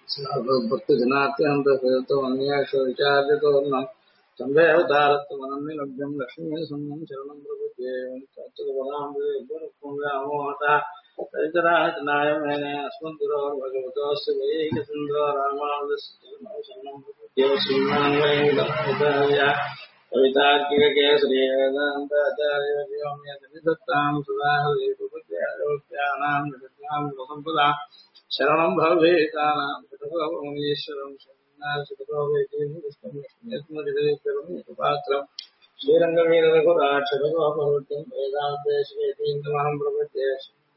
भक्त जनात्यंत अन्येषु विचार्यतोर्णम् संवेवतारत्वमनन्यलभ्यं लक्ष्मी सुन्नं शरणं प्रपद्ये तत्त्वपदाम्बुजोर्मोहतः तैतराजनायमेने अस्मद्गुरोर्भगवतोऽस्य वैकसिन्धो रामानुजस्य शरणं प्रपद्ये श्रीमान् वेङ्कटनाथार्य कवितार्किककेसरी वेदान्ताचार्यवर्यो मे सन्निधत्तां सदा हृदि प्रपद्ये नित्यां सम्पदा शरणं भवेतानां शतकोपमुनीश्वरं शतकोपैतीन्द्रपात्रं श्रीरङ्गवीररघुराक्षकोपवृत्तिं वेदान्ते श्रीतीन्द्रमहं प्रपद्ये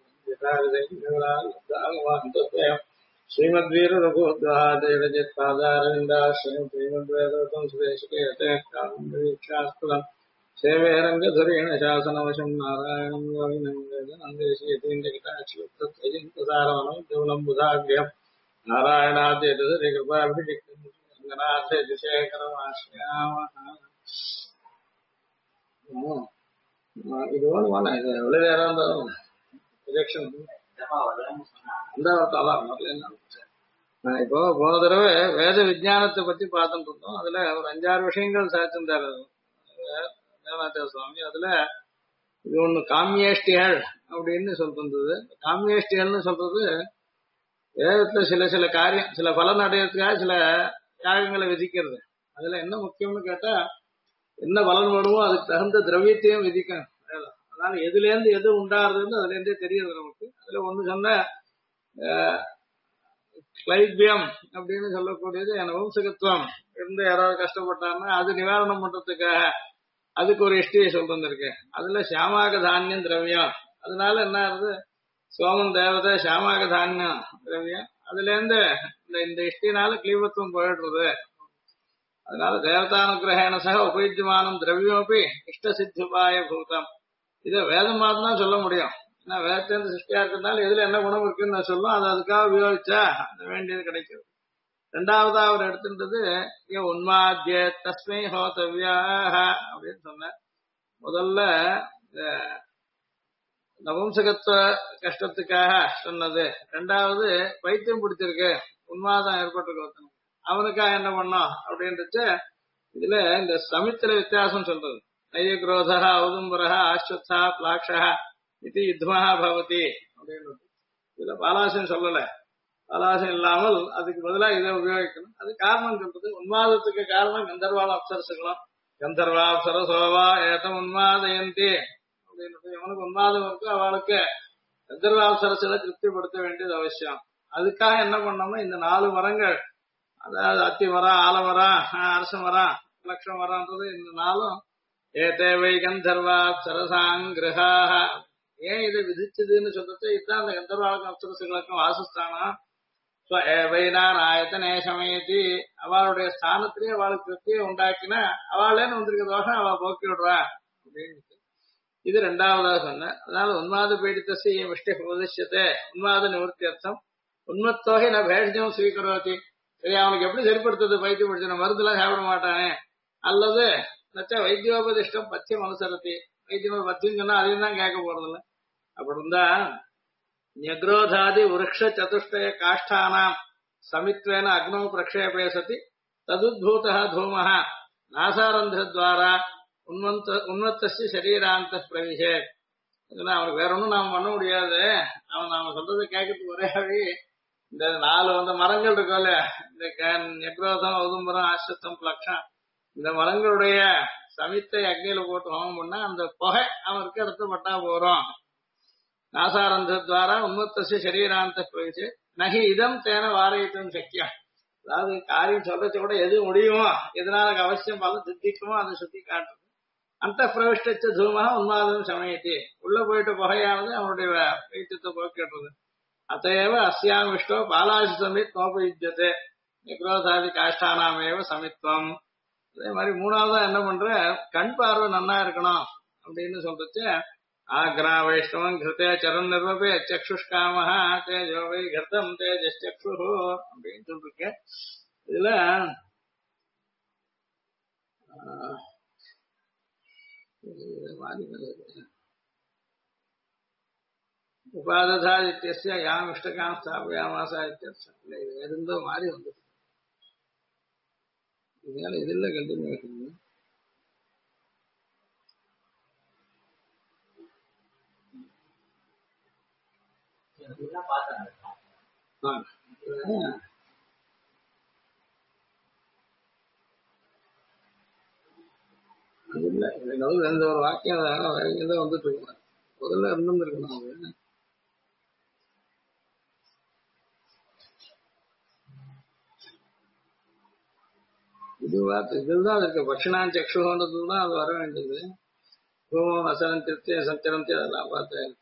श्रीमद्वीररघुद्वादेवजित्पादारविन्दाश्रयं श्रीमद्वेदोतं सुदेशिकेतः सेवे रङ्गधुरेण शासनवशं नारायणं योगिनं वेदनन्देशीयतीन्द्रकिटाक्षिप्तसारवनं नारायणाद्यकृपाभिषिक्तं இது வேணுமான இது எவ்வளவு நேரம் இருந்தாலும் ரிஜெக்ஷன் அந்த அதான் இப்போ போன தடவை வேத விஞ்ஞானத்தை பத்தி பார்த்துட்டு இருந்தோம். அதுல ஒரு 5-6 விஷயங்கள் சாதிச்சிருந்தாரு தேவநாத சுவாமி. அதுல இது ஒண்ணு காமியேஷ்டிகள் அப்படின்னு சொல்றது. காமியேஷ்டிகள்னு சொல்றது வேதத்துல சில காரியம் சில பலன் அடையிறதுக்காக சில யாகங்களை விதிக்கிறது. அதுல என்ன முக்கியம்னு கேட்டா என்ன பலன் வேணுமோ அதுக்கு தகுந்த திரவியத்தையும் விதிக்கணும். அதனால எதுல இருந்து எது உண்டாடுறதுன்னு அதுல இருந்தே தெரியுது நமக்கு. அதுல ஒண்ணு சொன்ன கிளைபியம் அப்படின்னு சொல்லக்கூடியது நபும்சகத்துவம் இருந்து யாராவது கஷ்டப்பட்டாங்கன்னா அது நிவாரணம் பண்றதுக்காக அதுக்கு ஒரு இஷ்டியை சொல்றது இருக்கு. அதுல சாமாக தானியம் திரவியம். அதனால என்ன ஆகுது, சோமன் தேவதை சாமாக தானியம் திரவியம். அதுல இருந்து இந்த இஷ்டினால கிளீபத்துவம் போயிடுறது. அதனால தேவதானுகிரகண சக உபயுஜமானம் திரவியமப்பி இஷ்ட சித்திபாய பூதம். இதை வேதம் மாத்திரம் தான் சொல்ல முடியும். ஏன்னா வேதத்திலிருந்து சிருஷ்டியா இருக்கிறதுனால எதுல என்ன குணம் இருக்குன்னு நான் சொல்லும், அது அதுக்காக உபயோகிச்சா அது வேண்டியது கிடைக்கிறது. ரெண்டாவதா அவர் எடுத்துட்டது உன்மாத்திய தஸ்மை ஹோதவ்யாக அப்படின்னு சொன்ன. முதல்ல நபும்சகத்துவ கஷ்டத்துக்காக சொன்னது. ரெண்டாவது பைத்தியம் பிடிச்சிருக்கு, உன்மாதம் ஏற்பட்டிருக்கு, அவனுக்காக என்ன பண்ணோம் அப்படின்றது. இதுல இந்த சமித்திர வித்தியாசம் சொல்றது. நைய குரோதா ஔதும்பரா ஆஸ்வத்தா பிளாக்ஷா இது யுத்மஹா பவதி அப்படின்றது. இதுல பாலாசம் சொல்லல. பாலாசம் இல்லாமல் அதுக்கு பதிலாக இதை உபயோகிக்கணும். அது காரணம் சொல்றது. உன்மாதத்துக்கு காரணம் கந்தர்வால அப்சரசுகளும். கந்தர்வா அப்சரசோவா ஏதம் உன்மாதயந்தி அப்படின்னு எவனுக்கு உன்மாதம் இருக்கு அவளுக்கு கந்தர்வாப்சரசுகளை திருப்திப்படுத்த வேண்டியது அவசியம். அதுக்காக என்ன பண்ணோம்னா இந்த 4 மரங்கள், அதாவது அத்தி மரம், ஆலமரம், அரச மரம், லட்ச மரம்ன்றது இந்த 4 ஏதேவை கந்தர்வா அப்சரசாங்கிரகாக. ஏன் இதை விதிச்சதுன்னு சொல்றது, இதுதான் அந்த கந்தர்வாளுக்கும் அப்சரசுகளுக்கும் வாசஸ்தானம். ஆயத்தனே சமயத்தி அவளுடைய ஸ்தானத்திலேயே அவளுக்கு திருப்தியை உண்டாக்கினா அவளேன்னு வந்திருக்க தோஷம் அவ போக்கி விடுறா அப்படின்னு இது ரெண்டாவதாக சொன்ன. அதனால உன்மாத பீடித்தசி விஷ்டி உபதிஷ்யத்தை உன்மாத நிவர்த்தி அர்த்தம். உண்மத்தொகை நான் பேஷம் ஸ்வீகரோதி. சரி, அவனுக்கு எப்படி சரிப்படுத்துறது, பைத்தியம் பிடிச்சன மருந்துலாம் சாப்பிட மாட்டானே. அல்லது வைத்தியோபதிஷ்டம் பத்தியம் அனுசரத்தி. வைத்தியம் பத்தியம் சொன்னா அதையும் தான் கேட்க போறதில்ல. அப்படி இருந்தா ஞக்ரோதாதி விருக்ஷ சதுஷ்டய காஷ்டானாம் சமித்வேன அக்னோ பிரக்ஷேபே சதி ததுத்பூதः தூமः நாசாரந்திரத்வாரா உன்மத்தஸ்ய சரீராந்த பிரவிசேத். அவனுக்கு வேற ஒன்றும் நாம பண்ண முடியாது. அவன் நாம சொல்றதை கேட்கறதுக்கு ஒரே வழி இந்த 4 மரங்கள் இருக்கும்ல, இந்த நெக்ரோதம், ஔதும்பரம், ஆஸ்வத்தம், பிளக்ஷம், இந்த மரங்களுடைய சமித்தை அக்னியில போட்டு ஹோமம் பண்ணா அந்த புகை அவனுக்கு இடத்து பட்டா போறோம். நாசாரந்தத்வாரா உன்மத்தஸ்ய சரீராந்த பிரவிசேத் நகி இதம் தேன வாரயித்தும் சக்கியம். அதாவது காரியம் சொல்றதை கூட எது முடியுமோ, எதனால அவசியம் பல சித்திக்குமோ அதை சுத்தி காட்டுறது. அந்த பிரவிஷ்ட தூமா உன்மாதம் சமயத்தி. உள்ள போயிட்டு புகையானது அவனுடைய வைத்தியத்தை போக்கிடுறது. அத்தையவ அஸ்யாம் விஷ்டோ பாலாசி சமித் நோபயுஜ்யத்தை நிக்ரோதாதி காஷ்டானாமேவ சமித்வம். அதே மாதிரி மூணாவதா என்ன பண்ற, கண் பார்வை நன்னா இருக்கணும் அப்படின்னு சொல்றச்சு ஆக்ரா வைஷ்ணவம் கிருத்தே சரண் நிர்வபே சக்ஷுஷ்காமஹ தேஜோ வை கிருத்தம் தேஜஸ்சக்ஷு அப்படின்னு சொல்லிருக்கேன். இதுல உபாததாதித்யஸ்ய யாம் இஷ்டகாம் ஸ்தாபயாமாசா இத்தியர்த்தம். இல்ல இது இருந்தோ மாறி வந்து இதனால இதுல கண்டினியூ. அது இல்ல எந்த ஒரு வாக்கியம் வேற வந்துட்டு இருக்கணும். முதல்ல இருந்திருக்கணும் அவங்க. இதுதான் இருக்கு. பக்ஷணான் சக்ஷுன்றதுதான் அது வர வேண்டியது. பூமம் அசரந்திருத்தி சஞ்சரந்தி அதெல்லாம் பார்த்தா இருக்கு.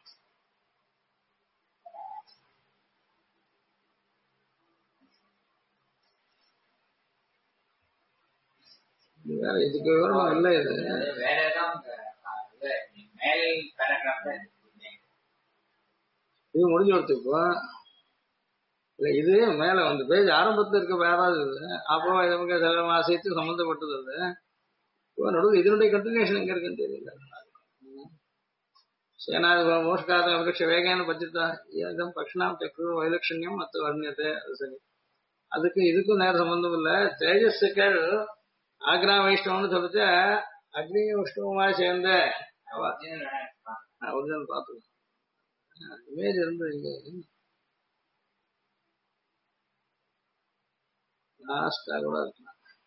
வேற இதுக்கு விவரம் இல்ல. இது வேற ஏதாவது மேல் பேராகிராஃப்ல இது முடிஞ்சு கொடுத்துப்போ இல்ல. இது மேல வந்து பேஜ் ஆரம்பத்துல இருக்க வேறாது. இது அப்போ நமக்கு சில மாசத்துக்கு சம்பந்தப்பட்டது. அது நடுவில் இதனுடைய கண்டினியூஷன் எங்க இருக்குன்னு தெரியல. சேனாதி மோஷ்காத விருட்ச வேகான பட்சத்தா ஏதம் பக்ஷணாம் சக்ரு வைலட்சண்யம் மற்ற வர்ணியத்தை. அது சரி. அதுக்கு இதுக்கும் நேர சம்பந்தம் இல்ல. தேஜஸுக்கள் ஆக்ரா வைஷ்ணவம்னு சொல்லிட்டு அக்னி விஷ்ணுவமா சேர்ந்த ஒரிஜினல் பார்த்து இமேஜ் இருந்து இங்க லாஸ்டா கூட இருக்கலாம்.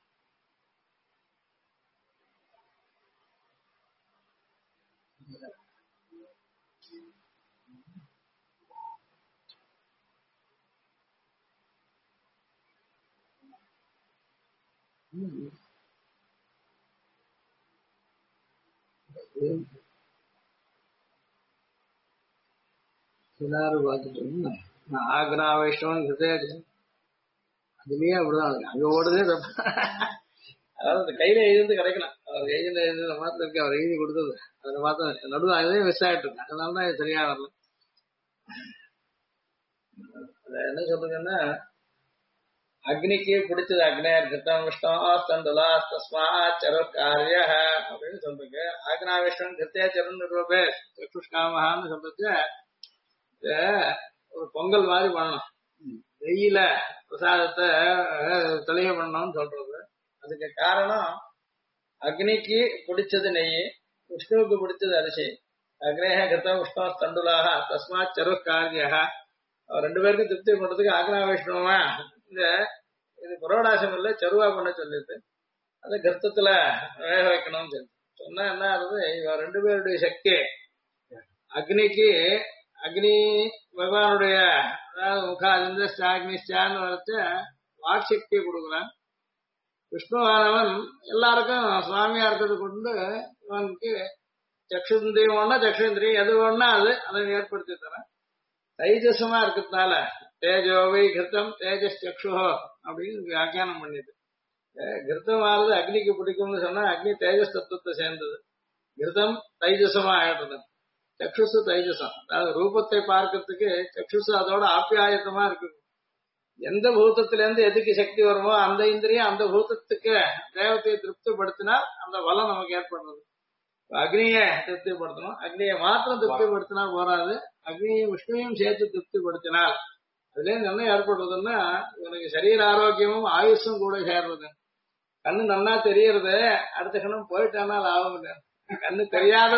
எல்லாரும் பார்த்துட்டு ஆக்ரா வைஷ்ணவன் அதுலயே அப்படிதான் இருக்கு. அங்க ஓடுதே தப்பு. அதாவது கையில எழுந்து கிடைக்கலாம். அவர் எழுதின எழுதுன மாத்திரம் இருக்கு. அவர் எழுதி கொடுத்தது அதை மாத்திரம் நடுவில் அதே மிஸ் ஆயிட்டு இருக்கு. அதனாலதான் இது சரியா வரல. என்ன சொல்றதுன்னா அக்னிக்கு பிடிச்சது அக்னேர் கிருத்தம் விஷ்ணு தந்துலா தஸ்மா சர காரிய அப்படின்னு சொல்றீங்க. ஆக்னா விஷ்ணு கிருத்தியா சரண் ரூபே சக்ஷுஷ்காமஹான்னு சொல்றது ஒரு பொங்கல் மாதிரி பண்ணணும். வெயில பிரசாதத்தை தெளிய பண்ணணும்னு சொல்றது. அதுக்கு காரணம் அக்னிக்கு பிடிச்சது நெய், விஷ்ணுவுக்கு பிடிச்சது அரிசி. அக்னேக கிருத்தம் விஷ்ணு தண்டுலாக தஸ்மாத் சரு காரியா. ரெண்டு பேருக்கும் திருப்தி பண்றதுக்கு ஆக்னா விஷ்ணுவா இந்த இது புரோடாசம் இல்ல சருவா பண்ண சொல்லிட்டு அதை கிருத்தத்துல வேக வைக்கணும்னு சொல்லி சொன்னா என்ன ஆகுது? இவன் ரெண்டு பேருடைய சக்தி அக்னிக்கு அக்னி பகவானுடைய அதாவது முகாதிந்திரஸ்டாக்னிஷ்டான்னு வரைச்ச வாக்சக்தியை கொடுக்குறான். விஷ்ணுவானவன் எல்லாருக்கும் சுவாமியா இருக்கிறது கொண்டு இவனுக்கு சக்ஷுந்திரியம் ஒன்னா சக்ஷுந்திரியம் எது ஒன்னா அதை ஏற்படுத்தி தரான். தைஜசமா இருக்கிறதுனால தேஜோவை கிருத்தம் தேஜஸ் சக்ஷுஹோ அப்படின்னு வியாக்கியானம் பண்ணிது. கிருத்தமானது அக்னிக்கு பிடிக்கும்னு சொன்னா அக்னி தேஜஸ் தத்துவத்தை சேர்ந்தது. கிருத்தம் தைஜசமா ஆயிடுறது. சக்ஷுசு தைஜசம் அதாவது ரூபத்தை பார்க்கறதுக்கு சக்ஷுசு அதோட ஆப்பியாயத்தமா இருக்கு. எந்த பூதத்துல இருந்து எதுக்கு சக்தி வருமோ அந்த இந்திரியம் அந்த பூதத்துக்கு தேவத்தையை திருப்திப்படுத்தினால் அந்த வளம் நமக்கு ஏற்படுறது. அக்னியை திருப்திப்படுத்தணும். அக்னியை மாத்திரம் திருப்திப்படுத்தினா போராது. அக்னியும் விஷ்ணுவையும் சேர்த்து திருப்திப்படுத்தினால் அதுல இருந்து என்ன ஏற்படுறதுன்னா இவனுக்கு சரீர ஆரோக்கியமும் ஆயுஷும் கூட சேர்றது. கண்ணு நல்லா தெரியறது, அடுத்த கண்ணும் போயிட்டானா லாபம் இல்லை. கண்ணு தெரியாத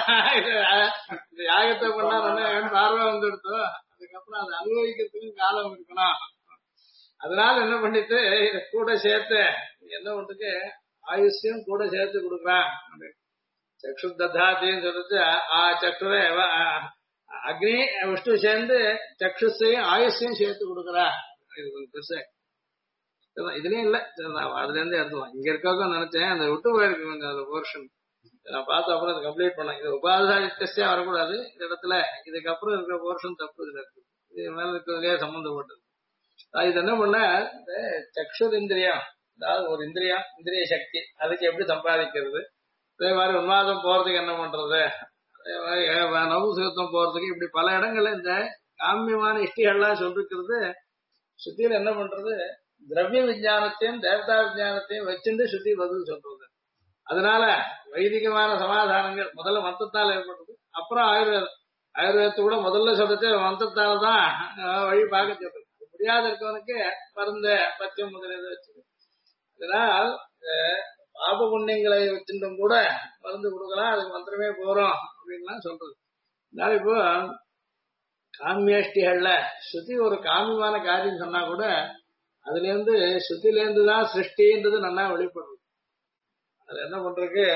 யாகத்தை பண்ணா நல்லா பார்வை வந்துடுத்தோ அதுக்கப்புறம் அதை அனுபவிக்கிறதுக்கும் காலம் இருக்கணும். அதனால என்ன பண்ணிட்டு இதை கூட சேர்த்து என்ன பண்றதுக்கு ஆயுஷையும் கூட சேர்த்து கொடுக்குறான். சக்ஷு தத்தாத்தின்னு சொல்லிட்டு சக்ஷுவே அக்னி விஷ்ணு சேர்ந்து சக்ஷுசையும் ஆயுஷையும் சேர்த்து கொடுக்குறா. இது கொஞ்சம் பெருசா இதுலயும் இல்ல. அதுல இருந்து எடுத்துவான். இங்க இருக்க நினைச்சேன் அந்த விட்டு போயிருக்கு கொஞ்சம் அந்த போர்ஷன் நான் பார்த்த அப்புறம் அதை கம்ப்ளீட் பண்ணேன். இது உபாதானித்தே வரக்கூடாது இந்த இடத்துல. இதுக்கப்புறம் இருக்கிற போர்ஷன் தப்பு இதுல இருக்கு. இது மேல இருக்கிறதுலயே சம்பந்தப்பட்டது. இது என்ன பண்ண இந்த சக்ஷு இந்திரியம் அதாவது ஒரு இந்திரியம் இந்திரிய சக்தி அதுக்கு எப்படி சம்பாதிக்கிறது, அதே மாதிரி உன்மாதம் போறதுக்கு என்ன பண்றது, அதே மாதிரி நவசுகத்துவம் போறதுக்கு இப்படி பல இடங்கள்ல இந்த காமியமான இஷ்டிகள்லாம் சொல்லிருக்கிறது. சுத்தியில என்ன பண்றது திரவிய விஞ்ஞானத்தையும் தேவதா விஞ்ஞானத்தையும் வச்சுட்டு சுத்தி பதில் சொல்றது. அதனால வைதிகமான சமாதானங்கள் முதல்ல மத்தத்தால் ஏற்படுறது, அப்புறம் ஆயுர்வேதம் ஆயுர்வேதத்தை கூட முதல்ல சொல்றது மந்திரத்தால்தான் வழி பார்க்க சொல்றது. முடியாத இருக்கவனுக்கு மருந்த பச்சை முதலியதை வச்சு அதனால் பாப புண்ணியங்களை வச்சிருந்தும் கூட மருந்து கொடுக்கலாம், அதுக்கு மந்திரமே போறோம் அப்படின்லாம் சொல்றது. அதனால இப்போ காமியாஷ்டிகள்ல ஸ்ருதி ஒரு காமியமான காரியம் சொன்னா கூட அதுல இருந்து ஸ்ருதில இருந்துதான் சிருஷ்டின்றது நல்லா வெளிப்படுது. அது என்ன பண்றதுக்கு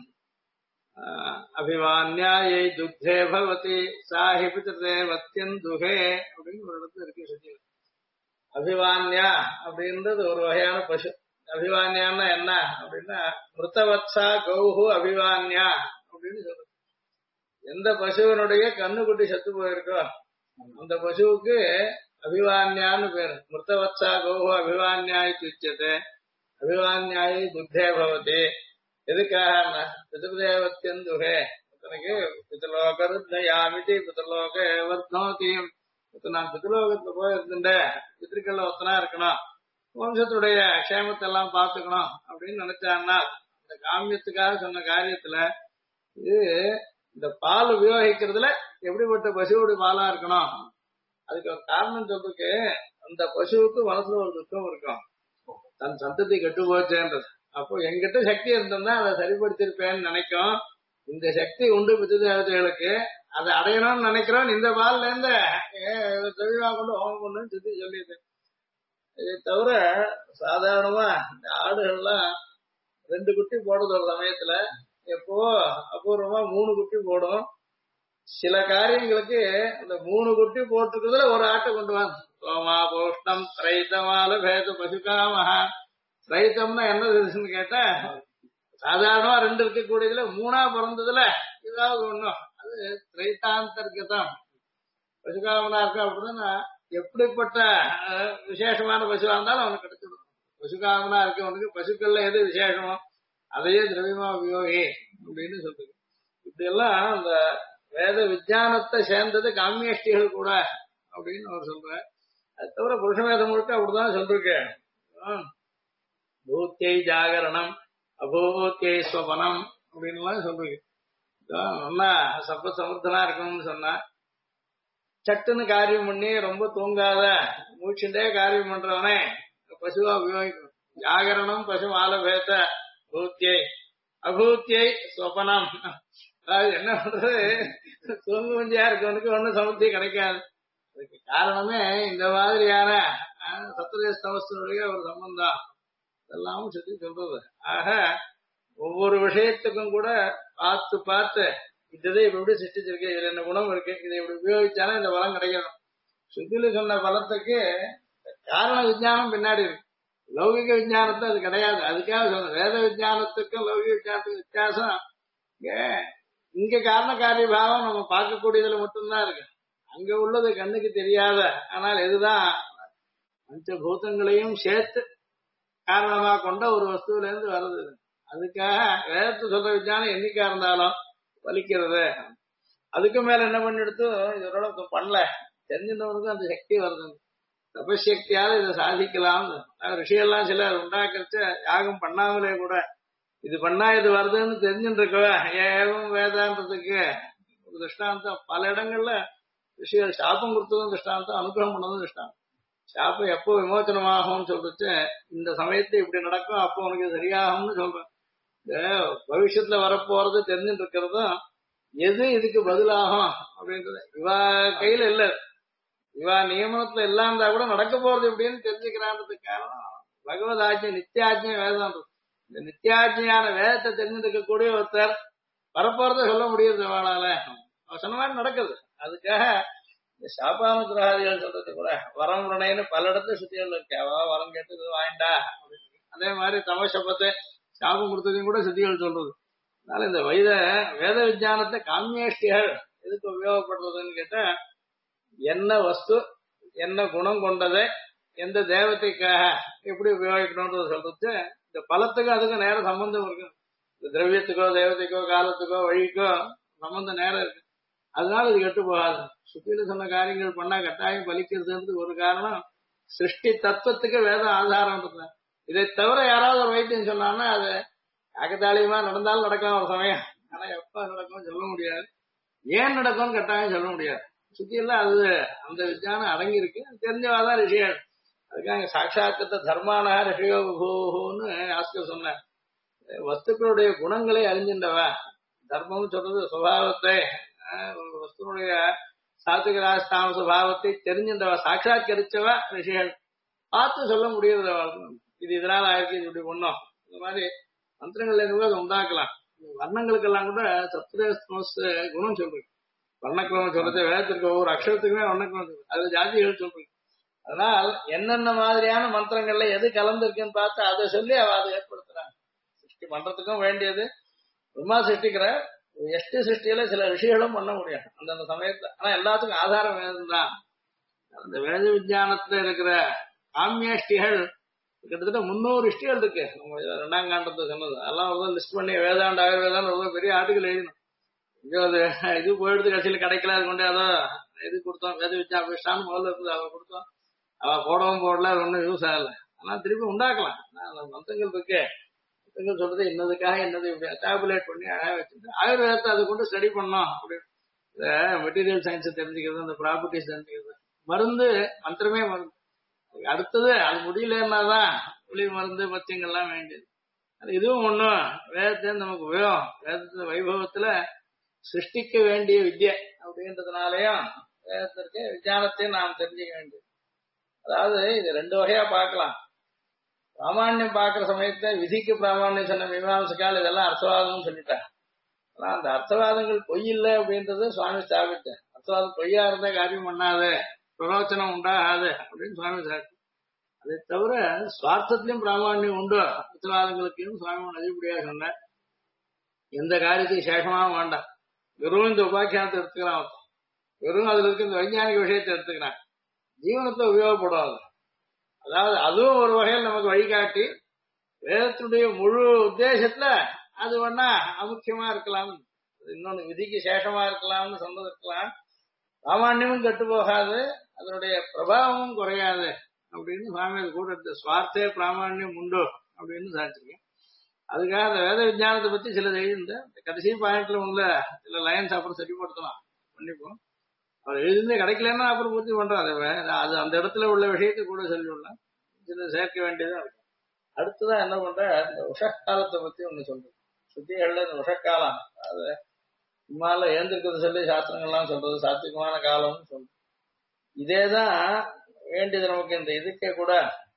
அபிவான்யாயை துக்தே பவதி சாஹி பிதே வத்தியன் துகே அப்படின்னு ஒரு இடத்துல இருக்கு ஸ்ருதியில. அபிவான்யா அப்படின்றது ஒரு வகையான பசு. அபிவான்யான்னா என்ன அப்படின்னா மிருத்தவத்சா கௌஹு அபிவான்யா அப்படின்னு சொல்றது. எந்த பசுவனுடைய கண்ணுக்குட்டி செத்து போயிருக்கோ அந்த பசுவுக்கு அபிவான்யான்னு பேரு. மிருத்தவத்சா கௌஹு அபிவான்யாய் துச்சதே அபிவான்யாயை துக்தே பவதி. எதுக்காக பிதృదేவத்தியன் துகே தனக்கு பிதலோகருத்யாமிதி பிதலோக வர்த்தோதியம். நான் பிதலோகத்துல போய் இருந்துட்டேன், பித்திருக்கள்ல ஒத்தனா இருக்கணும், வம்சத்துடைய க்ஷேமத்தை எல்லாம் பார்த்துக்கணும் அப்படின்னு நினைச்சான்னா இந்த காமியத்துக்காக சொன்ன காரியத்துல இது இந்த பால் உபயோகிக்கிறதுல எப்படிப்பட்ட பசுவோட பாலா இருக்கணும் அதுக்கு ஒரு காரணம் சொல்றதுக்கு அந்த பசுவுக்கு மனசுல ஒரு துக்கம் இருக்கும், தன் சந்ததி கெட்டு போச்சேன்றது. அப்போ என்கிட்ட சக்தி இருந்தோம்னா அதை சரிப்படுத்திருப்பேன்னு நினைக்கும். இந்த சக்தி உண்டு பித்திருதேவதைகளுக்கு, அதை அடையணும்னு நினைக்கிறோம். இந்த பால்ல இருந்து தெளிவா கொண்டு ஹோமம் பண்ணுன்னு சொல்லிட்டு இதை தவிர சாதாரணமா இந்த ஆடுகள்லாம் 2 குட்டி போடுறது ஒரு சமயத்துல, எப்போ அபூர்வமா 3 குட்டி போடும். சில காரியங்களுக்கு அந்த 3 குட்டி போட்டுக்கிறதுல ஒரு ஆட்டை கொண்டு வாங்க. சோமா போஷ்டம் திரைத்தமால பேத பசுகாமஹா. திரைத்தம்னா என்னதுன்னு கேட்டா சாதாரணமா 2 இருக்கக்கூடியதுல 3ஆ பிறந்ததுல ஏதாவது ஒண்ணும் அது திரைத்தாந்தர்கதம் பசுகாமனா இருக்கும். அப்படின்னா எப்படிப்பட்ட விசேஷமான பசுவா இருந்தாலும் அவனுக்கு கிடைச்சிடும். பசுகாமனா இருக்கவனுக்கு பசுக்கள்ல எது விசேஷமோ அதையே திரவியமா உபயோகி அப்படின்னு சொல்றது. இப்படி எல்லாம் அந்த வேத விஞ்ஞானத்தை சேர்ந்தது காமியஷ்டிகள் கூட அப்படின்னு அவர் சொல்ற. அது தவிர புருஷவேதம் முழுக்க அப்படிதான் சொல்லிருக்கேன். பூத்தியை ஜாகரணம் அபூத்தியை ஸ்வபனம் அப்படின்னு எல்லாம் சொல்றீங்க. நல்லா சப்ப சமுர்த்தனா இருக்கணும்னு சொன்னா சட்டுன்னு காரியம் பண்ணி ரொம்ப தூங்காத மூச்சுட்டே காரியம் பண்றவனே பசுவா உபயோகிக்கணும். ஜாகரணம் பசு ஆலபேத பூத்தியை அபூத்தியை ஸ்வபனம். அதாவது என்ன பண்றது, தூங்கு மஞ்சியா இருக்கவனுக்கு ஒன்னும் சமுத்தி கிடைக்காது. அதுக்கு காரணமே இந்த மாதிரியான சத்துரஸ்தமஸ்தனுடைய ஒரு சம்பந்தம் இதெல்லாம் சுத்தி சொல்றது. ஆக ஒவ்வொரு விஷயத்துக்கும் கூட பார்த்து பார்த்து இதை இப்படி சிருஷ்டிச்சிருக்கு, இதுல என்ன குணம் இருக்கு, இதை இப்படி உபயோகிச்சாலும் இந்த பலம் கிடைக்கணும். சுத்தில சொன்ன பலத்துக்கு காரண விஞ்ஞானம் பின்னாடி இருக்கு. லௌகிக விஞ்ஞானத்தை அது கிடையாது. அதுக்காக சொல்ற வேத விஞ்ஞானத்துக்கும் லௌகிக விஞ்ஞானத்துக்கும் வித்தியாசம். இங்க காரண காரிய பாவம் நம்ம பார்க்கக்கூடியதுல மட்டும்தான் இருக்கு. அங்க உள்ளது கண்ணுக்கு தெரியாத, ஆனால் எதுதான் பஞ்சபூதங்களையும் சேர்த்து காரணமா கொண்ட ஒரு வஸ்துவில இருந்து வருது. அதுக்காக வேதத்தை சொல்ற விஞ்ஞானம் என்னைக்கா இருந்தாலும் வலிக்கிறது. அதுக்கு மேல என்ன பண்ணிடுத்து இதோட பண்ணல தெரிஞ்சிருந்தவனுக்கும் அந்த சக்தி வருது. தபசக்தியால இதை சாதிக்கலாம். ரிஷியெல்லாம் சிலர் உண்டாக்குறச்ச யாகம் பண்ணாமலே கூட இது பண்ணா இது வருதுன்னு தெரிஞ்சுட்டு இருக்கவ ஏவும் வேதாந்தத்துக்கு ஒரு திருஷ்டாந்தம். பல இடங்கள்ல ரிஷிகள் சாபம் கொடுத்ததும் திருஷ்டாந்தம், அனுகிரகம் பண்ணதும் திருஷ்டாந்தம். சாப்பம் எப்போ விமோச்சனமாகும்னு சொல்லிட்டு இந்த சமயத்துல இப்படி நடக்கும் அப்போ உனக்கு சரியாகும்னு சொல்றேன். இந்த பவிஷ்யத்துல வரப்போறது தெரிஞ்சுட்டு இருக்கிறதும் எது இதுக்கு பதிலாகும் அப்படின்றது இவா கையில இல்ல. இவா நியமனத்துல இல்லாம கூட நடக்க போறது எப்படின்னு தெரிஞ்சுக்கிறான்றதுக்கு காரணம் பகவத் ஆஜ்யம் நித்தியாஜ்யம் வேதம். இந்த நித்தியாஜ்யான வேதத்தை தெரிஞ்சிருக்கக்கூடிய ஒருத்தர் வரப்போறத சொல்ல முடியுது அவளால. அவ சொன்ன மாதிரி நடக்குது. அதுக்காக இந்த சாபானுகிரகாதிகள் சொல்றது கூட வரம் உடனேன்னு பல இடத்துல சுத்திகள் இருக்கு. அவ வரம் கேட்டு வாங்கிட்டா. அதே மாதிரி தமசபத்தை சாபம் கொடுத்ததையும் கூட சுத்திகள் சொல்றது. அதனால இந்த வேத விஞ்ஞானத்தை காமியஷ்டிகள் எதுக்கு உபயோகப்படுறதுன்னு கேட்டா என்ன வஸ்து என்ன குணம் கொண்டதை எந்த தேவதைக்காக எப்படி உபயோகிக்கணும்ன்றது சொல்றது. இந்த பலத்துக்கும் அதுக்கும் நேர சம்பந்தம் இருக்கு. இந்த திரவியத்துக்கோ தேவதைக்கோ காலத்துக்கோ வழிக்கோ சம்பந்தம் நேரம் இருக்கு. அதனால இது கெட்டு போகாது. சுத்தியில சொன்ன காரியங்கள் பண்ணா கட்டாயம் பலிக்கிறதுன்றது ஒரு காரணம். சிருஷ்டி தத்துவத்துக்கு வேதம் ஆதாரம் இருக்கு. இதை தவிர யாராவது ஒரு வைத்தியம் சொன்னாங்கன்னா அது ஆகத்தாளியமா நடந்தாலும் நடக்கலாம் ஒரு சமயம். ஆனா எப்ப நடக்கும் சொல்ல முடியாது. ஏன் நடக்கும்னு கட்டாயம் சொல்ல முடியாது. சுத்தி எல்லாம் அது அந்த விஞ்ஞானம் அடங்கி இருக்கு, தெரிஞ்சவாதான் ரிஷிகள். அதுக்காக சாட்சாத்த தர்மானா ரிஷியோ விபூன்னு ஆஸ்கர் சொன்னார். வஸ்துக்களுடைய குணங்களை அறிஞ்சின்றவா, தர்மம் சொல்றது சுபாவத்தை, ஒரு வஸ்துனுடைய சாத்விக ராஜஸ்தான சுபாவத்தை தெரிஞ்சின்றவா, சாட்சாத்கரிச்சவா ரிஷிகள். பார்த்து சொல்ல முடியறது அவளுக்கு, இது இதனால ஆயிருக்கு, இது இப்படி ஒண்ணும். இந்த மாதிரி மந்திரங்கள்ல இருந்து அதை உண்டாக்கலாம். வர்ணங்களுக்கெல்லாம் கூட சத்ரஸ் குணம் சொல்றேன். வர்ணக்கிரமம் சொல்றது வேதத்திற்கு ஒவ்வொரு அக்ஷரத்துக்குமே வர்ணக்கிரமம் சொல்றது, அது ஜாதிகள் சொல்றேன். அதனால் என்னென்ன மாதிரியான மந்திரங்கள்ல எது கலந்துருக்குன்னு பார்த்து அதை சொல்லி அவ அதை ஏற்படுத்துறாங்க. சிருஷ்டி பண்றதுக்கும் வேண்டியது பிரம்மா சிருஷ்டிக்கிற எஷ்டி சிருஷ்டியில சில விஷயங்களும் பண்ண முடியும் அந்தந்த சமயத்துல. ஆனா எல்லாத்துக்கும் ஆதாரம் வேதம் தான். அந்த வேத விஞ்ஞானத்துல இருக்கிற காமியாஷ்டிகள் கிட்டத்தட்ட 300 இஷ்டிகள் இருக்கு. நம்ம 2ஆம் காண்டத்தை சொன்னது அதெல்லாம் லிஸ்ட் பண்ணி வேதாண்ட ஆயுர்வேதான் பெரிய ஆர்டிகல் எழுதணும். இது போயிடுது, கட்சியில கிடைக்கல, அது கொண்டு அதோ இது கொடுத்தோம், வேத விஞ்ஞாபிஷ்டான்னு முதல்ல இருந்து அவ கொடுத்தோம். அவ போடவும் போடல, அது ஒன்றும் யூஸ் ஆகல. ஆனா திருப்பி உண்டாக்கலாம். அந்த மந்திரங்கள் இருக்கு, மந்திரங்கள் சொல்றது என்னதுக்காக என்னது இப்படி டேபுலேட் பண்ணி அழகா வச்சுட்டு ஆயுர்வேதத்தை அதை கொண்டு ஸ்டடி பண்ணோம். அப்படின்னு இந்த மெட்டீரியல் சயின்ஸ் தெரிஞ்சுக்கிறது, அந்த ப்ராப்பர்ட்டிஸ் தெரிஞ்சுக்கிறது, மருந்து மந்திரமே மருந்து. அடுத்தது அது முடியலன்னாதான் புளி மருந்து பத்தியங்கள்லாம் வேண்டியது. அது இதுவும் ஒண்ணும் வேதத்தை நமக்கு உபயோகம். வேதத்துல வைபவத்துல சிருஷ்டிக்க வேண்டிய வித்யை அப்படின்றதுனாலயும் வேதத்திற்கு விஞ்ஞானத்தையும் நாம் தெரிஞ்சுக்க வேண்டியது. அதாவது இது 2 வகையா பார்க்கலாம். பிராமணியம் பார்க்கிற சமயத்துல விதிக்கு பிராமணியம் சொன்ன மீமாம்சக்கால் இதெல்லாம் அர்த்தவாதம்னு சொல்லிட்டாங்க. ஆனா அந்த அர்த்தவாதங்கள் பொய் இல்லை அப்படின்றது சுவாமி ஸ்தாபித்தார். அர்த்தவாதம் பொய்யா இருந்தா காரியம் பண்ணாது, பிரரோச்சனம் உண்டாகாது அப்படின்னு சுவாமி சாப்பிட்டு. அதை தவிர சுவார்த்தத்திலையும் பிராமணியம் உண்டு அர்த்தவாதங்களுக்கும் சுவாமி அதிகப்படியாக சொன்னார். எந்த காரியத்தையும் சேஷமாவும் வேண்டாம், வெறும் இந்த உபாக்கியானத்தை எடுத்துக்கிறான், வெறும் அதுல இருக்க இந்த வைஞ்ஞானிக விஷயத்தை எடுத்துக்கிறான், ஜீவனத்தை உபயோகப்படாது. அதாவது அதுவும் ஒரு வகையில் நமக்கு வழிகாட்டி வேதத்துடைய முழு உத்தேசத்துல அது வேணா அமுக்கியமா இருக்கலாம், இன்னொன்னு விதிக்கு சேஷமா இருக்கலாம்னு சொன்னது இருக்கலாம். சாமானியமும் கெட்டு போகாது, அதனுடைய பிரபாவமும் குறையாது அப்படின்னு சுவாமி கூட எடுத்து சுவார்த்தே பிராமணியம் உண்டு அப்படின்னு சாதிச்சிருக்கேன். அதுக்காக அந்த வேத விஞ்ஞானத்தை பத்தி சில எழுந்த கடைசி பாயிண்ட்ல உள்ள சில லைன்ஸ் அப்புறம் சரிப்படுத்தலாம் பண்ணிப்போம். அவர் எழுதிருந்தே கிடைக்கலன்னா அப்புறம் பூர்த்தி பண்றாரு. அது அந்த இடத்துல உள்ள விஷயத்தை கூட சொல்லிவிடலாம், சில சேர்க்க வேண்டியதான் இருக்கு. அடுத்ததான் என்ன பண்ற, இந்த உஷக்காலத்தை பத்தி ஒண்ணு சொல்றது. சுத்திகள்ல இந்த உஷக்காலம், அது இம்மால ஏந்திருக்கிறது சொல்லி சாஸ்திரங்கள்லாம் சொல்றது சாத்விகமான காலம்னு சொல்றது. இதேதான் வேண்டியது நமக்கு. இந்த இதுக்கே கூட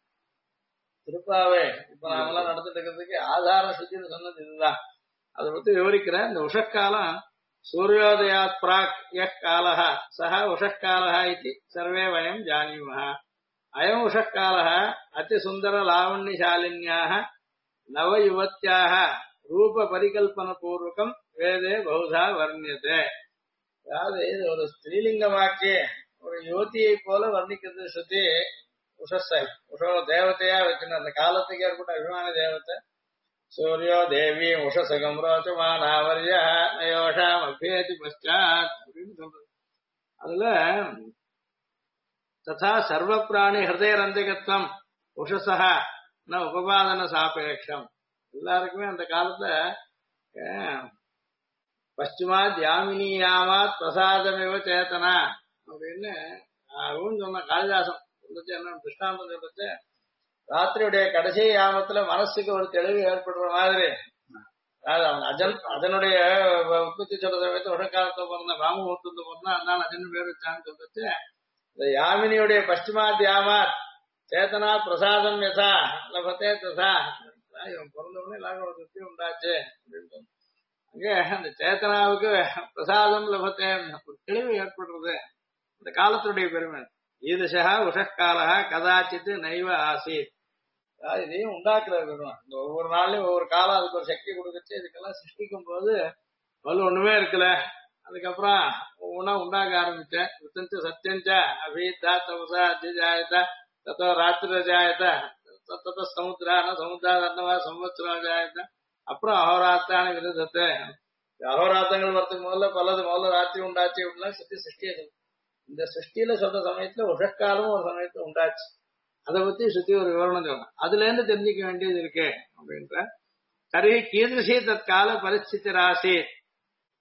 திருப்பாவே இப்ப நாமெல்லாம் நடந்துட்டு இருக்கிறதுக்கு ஆதாரம் சுத்தின்னு சொன்னது இதுதான். அதை பத்தி விவரிக்கிற இந்த உஷக்காலம் சூரியோதயாத் பிராக் யக் காலஹ சஹ உஷக்காலஹ இதி சர்வே வயம் ஜானீமஹ. அயம் உஷக்காலஹ அதி சுந்தர லாவண்யசாலின்யாஹ நவயுவத்யாஹ ரூப பரிகல்பன பூர்வகம் வேதே பௌதா வர்ணியதே. அதாவது இது ஒரு ஸ்திரீலிங்கமாக்கி ஒரு யுவதியை போல வர்ணிக்கிறது சுத்தி உஷஸை உஷோ தேவதையா வச்சுன்னு அந்த காலத்துக்கு ஏற்பட்ட அபிமான தேவத்தை. சூரியோ தேவி உஷசகம் ரோச்சமானாவர்ய நயோஷாம் அபேதி பஷ்சாத் அப்படின்னு சொல்றது. அதுல ததா சர்வ பிராணி ஹிருதயரந்திகத்துவம் உஷசா ந உபபாதன சாபேட்சம். எல்லாருக்குமே அந்த காலத்துல பஷ்சிமாத் யாமினியாமாத் பிரசாதமிவ சேத்தனா அப்படின்னு சொன்ன காளிதாசன் சொல்லிச்சு. என்ன திருஷ்டாந்தம் சொல்லிச்சு, ராத்திரியுடைய கடைசி யாமத்துல மனசுக்கு ஒரு தெளிவு ஏற்படுற மாதிரி, அதனுடைய உற்பத்தி சொல்ற சமயத்து உடற்காலத்தை பிறந்த ராமமுகூர்த்தத்தை பிறந்தா அதனால அஜன் பேர் வச்சான்னு சொல்லிச்சு. இந்த யாமினியுடைய பஷ்டிமாத் யாமாத் சேத்தனா பிரசாதம் யசா லபத்தே தசா, இவன் பிறந்தவொடனே எல்லாரும் ஒரு திருப்தி உண்டாச்சு அப்படின்னு அங்கே அந்த சேத்தனாவுக்கு பிரசாதம் லபத்தே ஒரு தெளிவு ஏற்படுறது இந்த காலத்தினுடைய பெருமை. ஈதசா உஷக்காலா கதாச்சித்து நைவ ஆசீத். இதையும் உண்டாக்குறது இந்த ஒவ்வொரு நாள்லயும் ஒவ்வொரு காலம் அதுக்கு ஒரு சக்தி கொடுத்துச்சு. இதுக்கெல்லாம் சிருஷ்டிக்கும் போது வலு ஒண்ணுமே இருக்குல்ல, அதுக்கப்புறம் ஒவ்வொன்னா உண்டாக்க ஆரம்பிச்சேன். வித்தஞ்ச சத்தியஞ்ச அபீதா தமசா அஜாயத தத்தோ ராத்திர ஜாயத தத்த சமுத்திரான சமுத்திராதர்ணவா சம்வத்சரா ஜாயத. அப்புறம் அகோராத்தான விருதத்தை அகோராத்தங்கள் வரத்துக்கு முதல்ல ராத்திரி உண்டாச்சு அப்படின்னா சிருஷ்டியை இந்த சிருஷ்டியில சொல்ற சமயத்துல உஷக்காலமும் ஒரு சமயத்துல உண்டாச்சு. அதை பத்தி சுத்தி ஒரு விவரணம் சொல்லலாம். அதுல இருந்து தெரிஞ்சுக்க வேண்டியது இருக்கு அப்படின்ற. தர்ஹி கீதசி தற்கால பரிஸ்திதி ராசி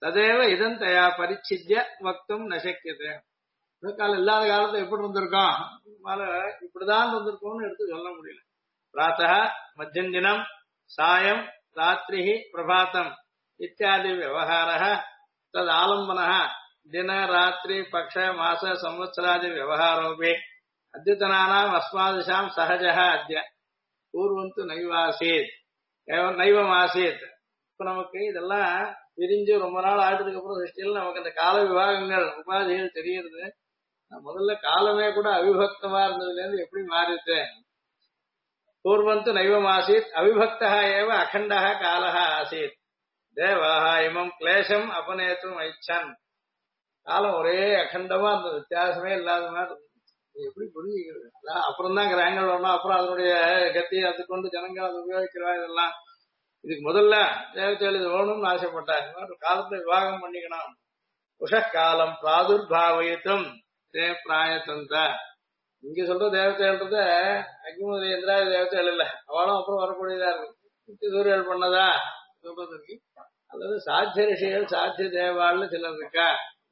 ததேவ இதன் தயா பரிச்சித்ய வக்தும் நசக்கியது. காலம் இல்லாத காலத்துல எப்படி இருந்திருக்கோம், இப்படிதான் இருந்திருக்கோம்னு எடுத்து சொல்ல முடியல. பிராத்தः மத்தியந்தினம் சாயம் ராத்திரி பிரபாத்தம் இத்தியாதி விவகாரः தத் ஆலம்பனः दिन रात्रि पक्ष मास संवत्सरादि व्यवहारोपि अद्यतनानाम् अस्मादिशाम् सहजः अद्य पूर्वन्तु नैवासीत् एवं नैवमासीत्. இப்ப நமக்கு இதெல்லாம் பிரிஞ்சு ரொம்ப நாள் ஆயிட்டதுக்கு அப்புறம் சிருஷ்டியில் நமக்கு அந்த கால விவாகங்கள் உபாதிகள் தெரியுது. முதல்ல காலமே கூட அவிபக்தமா இருந்ததுல இருந்து எப்படி மாறிட்டு, பூர்வந்து நைவமாசீத் அவிபக்தः एव अखण्डः कालः आसीत् देवाः इमं क्लेशम् अपनेतुम् ऐच्छन्. காலம் ஒரே அகண்டமா இருந்தது, வித்தியாசமே இல்லாத மாதிரி. எப்படி புரிஞ்சுக்கிறது? அப்புறம் தான் கிரகங்கள் வரணும், அப்புறம் அதனுடைய கத்தியை அது கொண்டு ஜனங்கள் அதை உபயோகிக்கிறா. இதெல்லாம் இதுக்கு முதல்ல தேவதைகள் இது வேணும்னு ஆசைப்பட்டார். காலத்தை விவாகம் பண்ணிக்கணும். உஷக்காலம் பிராதுர்பாவயித்தும் தே பிராயத்தந்த. இங்க சொல்ற தேவதைகள்ன்றத அக்னிமுதலி இந்திராதி தேவதைகள் இல்ல, அவளும் அப்புறம் வரக்கூடியதா இருக்கு. சூரியல் பண்ணதா சொல்றது இருக்கு. அல்லது சாத்திய ரிஷிகள் சாத்திய தேவாள்னு சிலர் இருக்கா.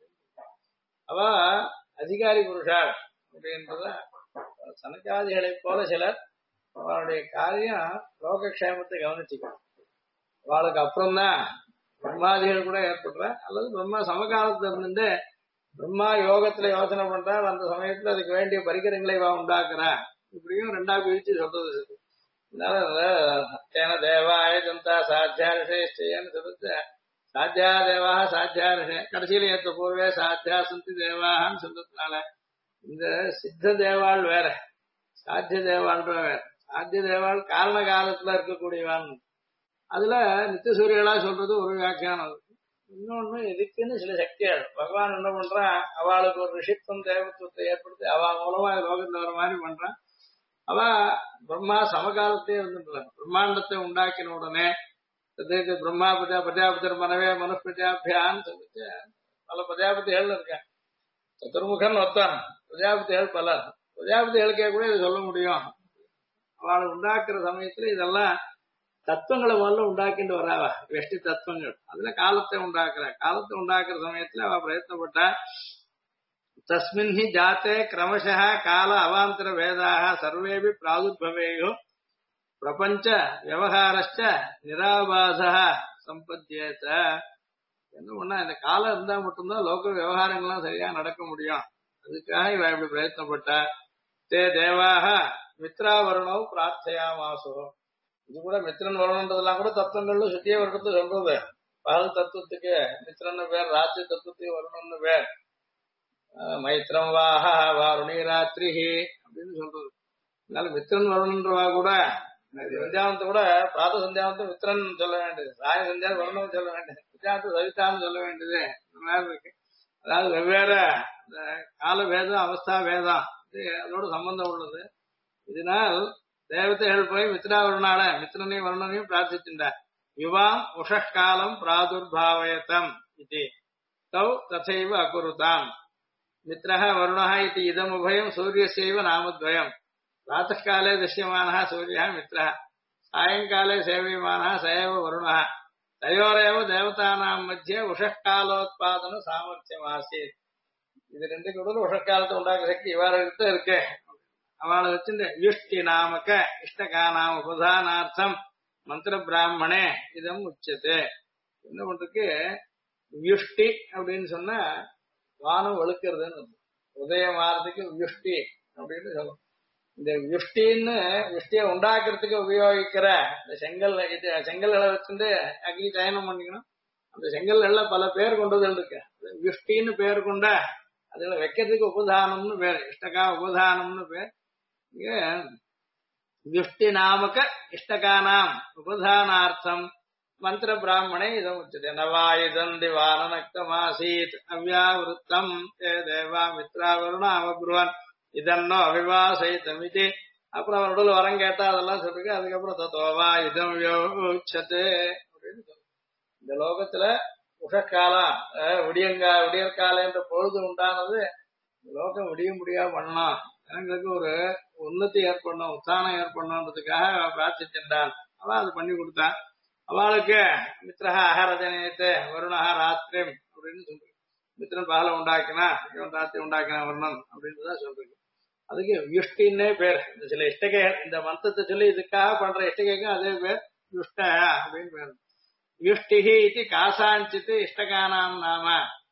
அவ அதிகாரி புருஷாள் அப்படின்றத சனகாதிகளை போல சிலர் அவளுடைய காரியம் லோகக்ஷேமத்தை கவனிச்சுக்கணும். அவளுக்கு அப்புறம்தான் பிரம்மாதிகள் கூட ஏற்படுற, அல்லது பிரம்மா சமகாலத்துல இருந்து பிரம்மா யோகத்துல யோசனை பண்றார், அந்த சமயத்துல அதுக்கு வேண்டிய பரிகரங்களை இவ உண்டாக்குறா. இப்படியும் ரெண்டா பிரிச்சு சொல்றது. அதனால தேவாய ஜனதா சாத்தியாரிஷேன்னு சொல்றது. சாத்தியா தேவாக சாத்தியாரிஷே கடைசியில ஏற்ற பூர்வே சாத்தியா சந்தி தேவாகன்னு சொல்றதுனால இந்த சித்த தேவாள் வேற, சாத்திய தேவாள்ன்ற வேற. சாத்திய தேவாள் காரண காலத்துல இருக்கக்கூடியவான். அதுல நித்திய சூரியலா சொல்றது ஒரு வியாக்கியானம். இன்னொன்னு இதுக்குன்னு சில சக்திகள் பகவான் என்ன பண்றான், அவளுக்கு ஒரு ரிஷித்துவம் தேவத்துவத்தை ஏற்படுத்தி அவ மூலமா லோகத்துல வர மாதிரி பண்றான். அவ பிரம்மா சமகாலத்தையே இருந்துட்டு பிரம்மாண்டத்தை உண்டாக்கின உடனே பிரம்மா பிரஜாபதிர் மனவே மனு பிரஜாபியான்னு சொல்லிட்டு பல பிரஜாபதிகள் இருக்கேன். சதுர்முகன் ஒத்தான் பிரஜாபதிகள் பல பிரஜாபதிகளுக்கே கூட இதை சொல்ல முடியும். அவளை உண்டாக்குற சமயத்துல இதெல்லாம் தத்துவங்களை முதல்ல உண்டாக்கிட்டு வராவ, வெஷ்டி தத்துவங்கள். அதுல காலத்தை உண்டாக்குற சமயத்துல அவ பிரயத்னப்பட்டா. தஸ்மின் ஹி ஜாத்தே கிரமசः கால அவாந்தர வேதாக சர்வேபி பிராதுர்பவேயோ பிரபஞ்ச விவகாரஸ்ச நிராபாசः சம்பத்யேத. என்ன பண்ணா, இந்த காலம் இருந்தா மட்டும்தான் லோக விவகாரங்கள்லாம் சரியா நடக்க முடியும். அதுக்காக இவ இப்படி பிரயத்னப்பட்டா. தே தேவாக மித்ராவருணோ பிரார்த்தையாமாசோ. இது கூட மித்திரன் வரணுன்றதெல்லாம் கூட தத்துவங்கள்ல சுத்தியே வருடத்தை சொல்றது. பகல் தத்துவத்துக்கு மித்திரன்னு பேர், ராத்திரி தத்துவத்துக்கு வரணும்னு பேர். மைத்திரம் வாஹ வாருணி ராத்திரிஹி அப்படின்னு சொல்றது. அதனால மித்திரன் வரணுன்றவா கூட சந்தியாவனத்தை கூட பிராத சந்தியாவனத்தை மித்திரன் சொல்ல வேண்டியது, சாய சந்தியாவனம் வரணும்னு சொல்ல வேண்டியது, சந்தியாவனத்தை சவிதான்னு சொல்ல வேண்டியது. இந்த மாதிரி இருக்கு. அதாவது வெவ்வேறு கால வேதம் அவஸ்தா வேதம் அதோட சம்பந்தம் உள்ளது. இதனால் தேவதைகள் போய் மித்ராவருணால மித்திரனையும் வருணனையும் பிரார்த்திச்சுட்டார். யுவாம் உஷக்காலம் பிராதுர்பாவயத்தம் இது தௌ ததைவ அகுருதாம். மித்ரஹ வருணஹ இது இதம் உபயம் சூரியஸ்யைவ நாமத்வயம். प्रातः काले दृश्यमानः सूर्यः मित्रः, सायंकाले सेव्यमानः स एव वरुणः. तयोरेव देवतानां मध्ये उषः कालोत्पादन सामर्थ्यम् आसीत्. இது ரெண்டு கூட உஷக்காலத்தை உண்டாக்க சக்தி இவ்வாறு இருக்கு. அவளை வச்சுட்டு யுஷ்டி நாமக இஷ்டகானாம் உபதானார்த்தம் மந்திர பிராமணே இதம் உச்சது. என்ன பண்றதுக்கு யுஷ்டி அப்படின்னு சொன்னா வானம் வெளுக்கிறதுன்னு, உதயமாறதுக்கு யுஷ்டி அப்படின்னு சொல்லும். இந்த யுஷ்டின்னு யுஷ்டியை உண்டாக்குறதுக்கு உபயோகிக்கிற இந்த செங்கல்களை வச்சுட்டு அக்னி சயனம் பண்ணிக்கணும். அந்த செங்கல்கள்ல பல பேர் கொண்டதுகள் இருக்கு. யுஷ்டின்னு பேர் கொண்ட அதுல வைக்கிறதுக்கு உபதானம்னு பேர், இஷ்டகா உபதானம்னு பேர். இங்க யுஷ்டி நாமக இஷ்டகானாம் உபதானார்த்தம் மந்திர பிராமணே இதம் உச்சதே. நவாயுதம் திவானக்தமாசீத் அவ்யாவிருத்தம் ஏ தேவா மித்ராவருணா அவப்ருவன் இதன்னோ அவிவாசைத்தமிதி. அப்புறம் அவனோட வரம் கேட்டா அதெல்லாம் சொல்லிருக்கு. அதுக்கப்புறம் தத்தோவா இதம் யோச்சது அப்படின்னு சொல்லு. இந்த லோகத்துல உஷக்காலம் விடியற்காலம் என்ற பொழுது உண்டானது. லோகம் விடிய முடியாம பண்ணணும், ஜனங்களுக்கு ஒரு உன்னதி ஏற்படணும், உத்தானம் ஏற்படணுன்றதுக்காக பிரார்த்திச்சிருந்தான். அவன் அது பண்ணி கொடுத்தான். அவளுக்கு மித்ரஹா அகரஜனேத்து வருணஹா ராத்திரிம் அப்படின்னு சொல்றது. மித்ரன் பகல உண்டாக்கினா இவன் ராத்திரி உண்டாக்கினா வருணன் அப்படின்றதான் சொல்றது. அதுக்கு யுஷ்டின்னே பேர். சில இஷ்டகைகள் இந்த மந்திரத்தை சொல்லி இதுக்காக பண்ற இஷ்டகைக்கும் அதே பேர் யுஷ்ட அப்படின்னு பேர். யுஷ்டிஹி இது காசாஞ்சித்து இஷ்டகானாம் நாம.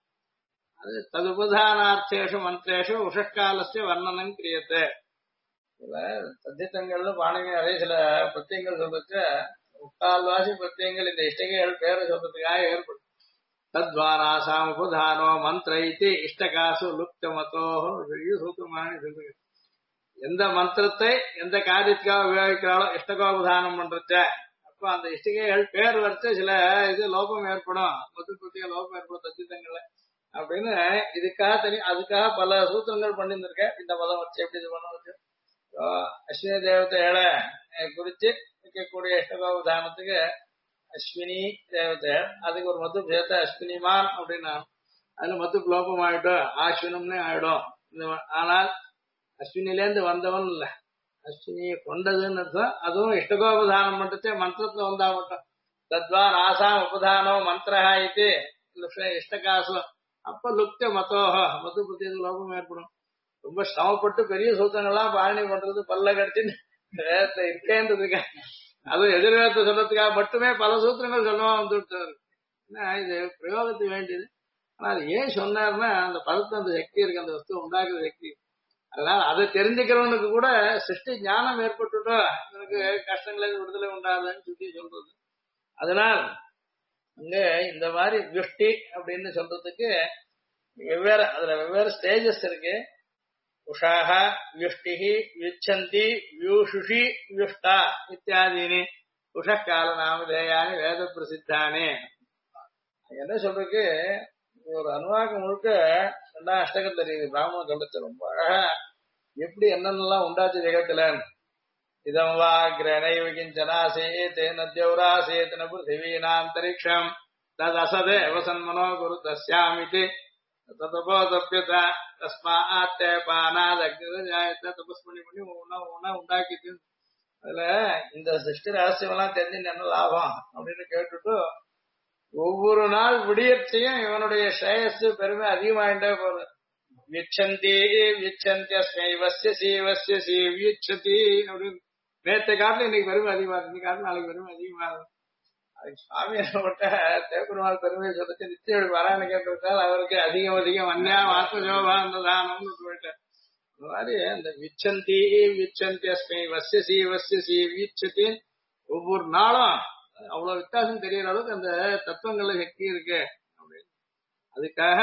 அது ததுபதானார்த்தேஷு மந்திரேஷு உஷக்காலஸ்ய வர்ணனம் கிரியத்தை. இதுல சத்தியத்தங்கள்ல பாணினி அதே சில பிரத்யங்கள் சொல்றதுக்கு முக்கால்வாசி பிரத்யங்கள் இந்த இஷ்டகைகள் பேரை சொல்றதுக்காக ஏற்படும். தத்வாராசாம் உபதானோ மந்திர இது இஷ்டகாசு லுப்த மதோ பெரிய சூத்திரமான சொல்றது. எந்த மந்திரத்தை எந்த காரியத்துக்காக உபயோகிக்கிறாளோ இஷ்டகோபதானம் பண்றச்ச அப்ப அந்த இஷ்டிகைகள் பேர் வரைச்ச சில இது லோபம் ஏற்படும், மொத்த பிரத்திய லோபம் ஏற்படும் சத்தியத்தங்கள்ல அப்படின்னு இதுக்காக தெரியும். அதுக்காக பல சூத்திரங்கள் பண்ணியிருந்திருக்கேன். இந்த பதம் வச்சு எப்படி இது பண்ண வச்சு அஸ்வினி தேவதைகளை குறிச்சு இருக்கக்கூடிய இஷ்டகோபதானத்துக்கு அஸ்வினி தேவதை அதுக்கு ஒரு மத்து சேர்த்த அஸ்வினிமான் அப்படின்னா அதுல மத்து லோபம் ஆயிடும், ஆஸ்வினம்னே ஆயிடும். ஆனால் அஸ்வினிலேருந்து வந்தவன் இல்ல, அஸ்வினியை கொண்டதுன்னு அர்த்தம். அதுவும் இஷ்டகோபதானம் பண்றதே மந்திரத்துல வந்தா மட்டும். தத்வான் ஆசாம் உபதானோ மந்திரஹா இது இஷ்டகாசு அப்ப லுப்த மத்தோஹ மத்து புத்தியது லோபம் ஏற்படும். ரொம்ப சிரமப்பட்டு பெரிய சூத்திரங்கள்லாம் பாரணி பண்றது பல்ல கடிச்சுன்னு இருக்கேன்றதுக்கா அதுவும் எதிர்வேதத்தை சொல்றதுக்காக மட்டுமே பல சூத்திரங்கள் சொல்லுவான் வந்துட்டாரு. இது பிரயோகத்துக்கு வேண்டியது. ஆனா அது ஏன் சொன்னார்னா அந்த பதத்தை அந்த சக்தி இருக்கு, அந்த வஸ்து உண்டாக்குற சக்தி. அதனால அதை தெரிஞ்சுக்கிறவனுக்கு கூட சிருஷ்டி ஞானம் ஏற்பட்டுட்டோ எனக்கு கஷ்டங்களை விடுதலை உண்டாதுன்னு சொல்லி சொல்றது. அதனால் இங்க இந்த மாதிரி யுஷ்டி அப்படின்னு சொல்றதுக்கு வெவ்வேறு அதுல வெவ்வேறு ஸ்டேஜஸ் இருக்கு. உஷாக வியுஷ்டிஹி வியுச்சந்தி வியூஷுஷி வியுஷ்டா இத்தியாதீனி உஷக்கால நாமதேயானி வேத பிரசித்தானே. என்ன சொல்றதுக்கு ஒரு அனுவாகம் முழுக்க ரெண்டாம் அஷ்டகம் தெரியுது. பிராமண சொல்றது ரொம்ப அழகா எப்படி என்னென்னலாம் உண்டாச்சு ஜெகத்துல. இதம் வா கிரணைவிகிஞ்சனாசேத் நத்யௌராசேத் ந பிருத்திவீனாந்தரிக்ஷம் தத் அசதே வசன்மனோ குரு தஸ்யாமிதி ததபோதப்யத தஸ்மாத்தே பானாத் அக்னிரஜாயத்தை தபஸ் பண்ணி ஒவ்வொன்னா உண்டாக்கிட்டு அதுல இந்த சிருஷ்டி ரகசியம் எல்லாம் தெரிஞ்சு என்ன லாபம் அப்படின்னு கேட்டுட்டு ஒவ்வொரு நாள் விடியற்றையும் இவனுடைய ஸ்ரேயஸ் பெருமை அதிகமாயிட்டே போகுது. விச்சந்தி விச்சந்தியஸ்மை வசிய சி விச்சதி அப்படின்னு நேற்று காட்டில் இன்னைக்கு பெருமை அதிகமாகுது, இன்னைக்கு காட்டில் நாளைக்கு பெருமை அதிகமாகுது. அதுக்கு சுவாமியோட தேப்பெருமாள் பெருமையை சொல்லிட்டு நிச்சயம் வரான்னு கேட்டுவிட்டால் அவருக்கு அதிகம் அதிகம் வன்யா ஆத்மஜோபா அந்த தானம்னு போயிட்டார். அந்த மாதிரி அந்த விச்சந்தி விச்சந்தியஸ்மை வசிய சி விச்சதி ஒவ்வொரு நாளும் அவ்வளவு வித்தியாசம் தெரியற அளவுக்கு அந்த தத்துவங்கள்ல சக்தி இருக்கு அப்படின்னு. அதுக்காக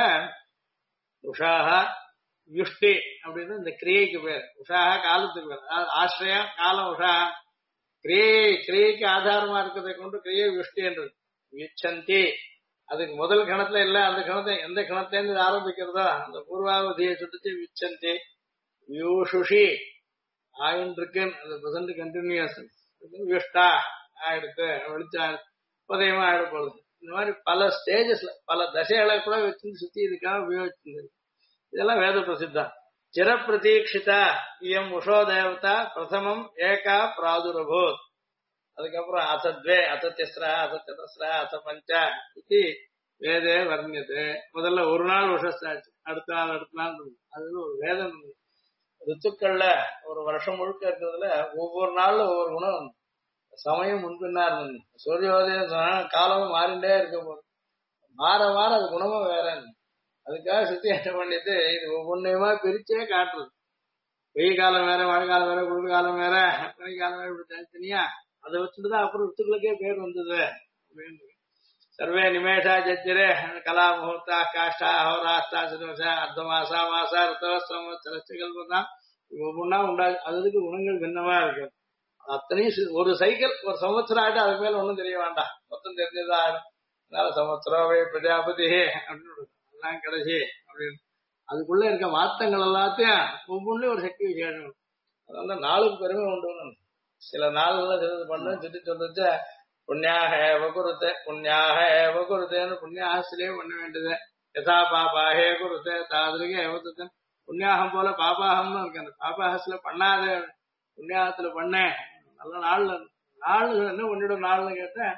உஷாகா யுஷ்டி அப்படின்னு இந்த கிரியைக்கு பேர். உஷாகா காலத்துக்கு பேர். அதாவது ஆசிரியம் காலம் உஷாகா கிரியைக்கு ஆதாரமா இருக்கிறதை கொண்டு கிரியை யுஷ்டி என்றது. விச்சந்தி அதுக்கு முதல் கணத்துல இல்ல, அந்த கணத்தை எந்த கணத்துல இருந்து ஆரம்பிக்கிறதோ அந்த பூர்வாவதியை சுட்டுச்சு விச்சந்தி. வியூஷுஷி ஆயின்றிருக்கு அந்த பிரசன்ட் கண்டினியூஸ் விஷ்டா ஆயிடுத்து வெளிச்சா உதயமா ஆயிட போகுது. இந்த மாதிரி பல ஸ்டேஜஸ்ல பல தசைகளை கூட வச்சு சுத்தி இதுக்காக உபயோகிச்சிருந்தது. இதெல்லாம் வேத பிரசித்தம். சிரப்பிரதீட்சிதா இயம் உஷோ தேவதா பிரதமம் ஏகா பிராதுரபூத். அதுக்கப்புறம் அசத்வே அசத்தியஸ்ரா அசத்தஸ்ரா அச பஞ்சா இது வேதே வர்ணியது. முதல்ல ஒரு நாள் உஷஸ்தாச்சு, அடுத்த நாள் அது ஒரு வேதம். ரித்துக்கள்ல ஒரு வருஷம் முழுக்க இருக்கிறதுல ஒவ்வொரு நாள்ல ஒவ்வொரு குணம் சமயம் முன்பின்னா இருந்தது. சூரியோதயம் காலமும் மாறிண்டே இருக்க போது மாற மாற அது குணமும் வேற. அதுக்காக சுத்தி என்ன பண்ணிட்டு இது ஒவ்வொன்றையுமா பிரிச்சே காட்டுறது. வெயில் காலம் வேற, மழை காலம் வேற, குளிர் காலம் வேற, பனி காலம் வேற, இப்படி தனித்தனியா அதை வச்சுட்டுதான் அப்புறம் ரித்துக்களுக்கே பேர் வந்தது. சர்வே நிமேஷா ஜஜ்ஜரே கலா முகூர்த்தா காஷ்டா ஹோராஸ்தா சிதோஷா அர்த்தமாசா மாசா ரித்தவஸ்தம் தான் ஒவ்வொன்னா உண்டா. அதுக்கு குணங்கள் பின்னமா இருக்கு. அத்தனையும் ஒரு சைக்கிள் ஒரு சம்வத்சரம் ஆயிட்டு அது மேல ஒண்ணும் தெரிய வேண்டாம், மொத்தம் தெரிஞ்சதா ஆயிடும். அதனால சம்வத்சரோவே பிரஜாபதி அப்படின்னு கடைசி அப்படின்னு அதுக்குள்ள இருக்க மாற்றங்கள் எல்லாத்தையும் ஒவ்வொன்றும் ஒரு சக்தி விசேஷம். அதனால நாளுக்கு பெருமை உண்டு. சில நாள்கள்லாம் சிலது பண்ண சுத்தி சொல்றது புண்ணியாக ஏவகுருத்தே புண்ணியாக ஏவகுருத்தேன்னு புண்ணியாகத்திலே பண்ண வேண்டியது. யதா பாபாகே குருத்தே தாதிரிக ஏவத்தன் புண்ணியாகம் போல பாபாகம்னு இருக்கு. அந்த பாபாகத்துல பண்ணாத புண்ணியாகத்துல பண்ண நல்ல நாள்ல நாள் என்ன பண்ணிடும் நாள்னு கேட்டேன்.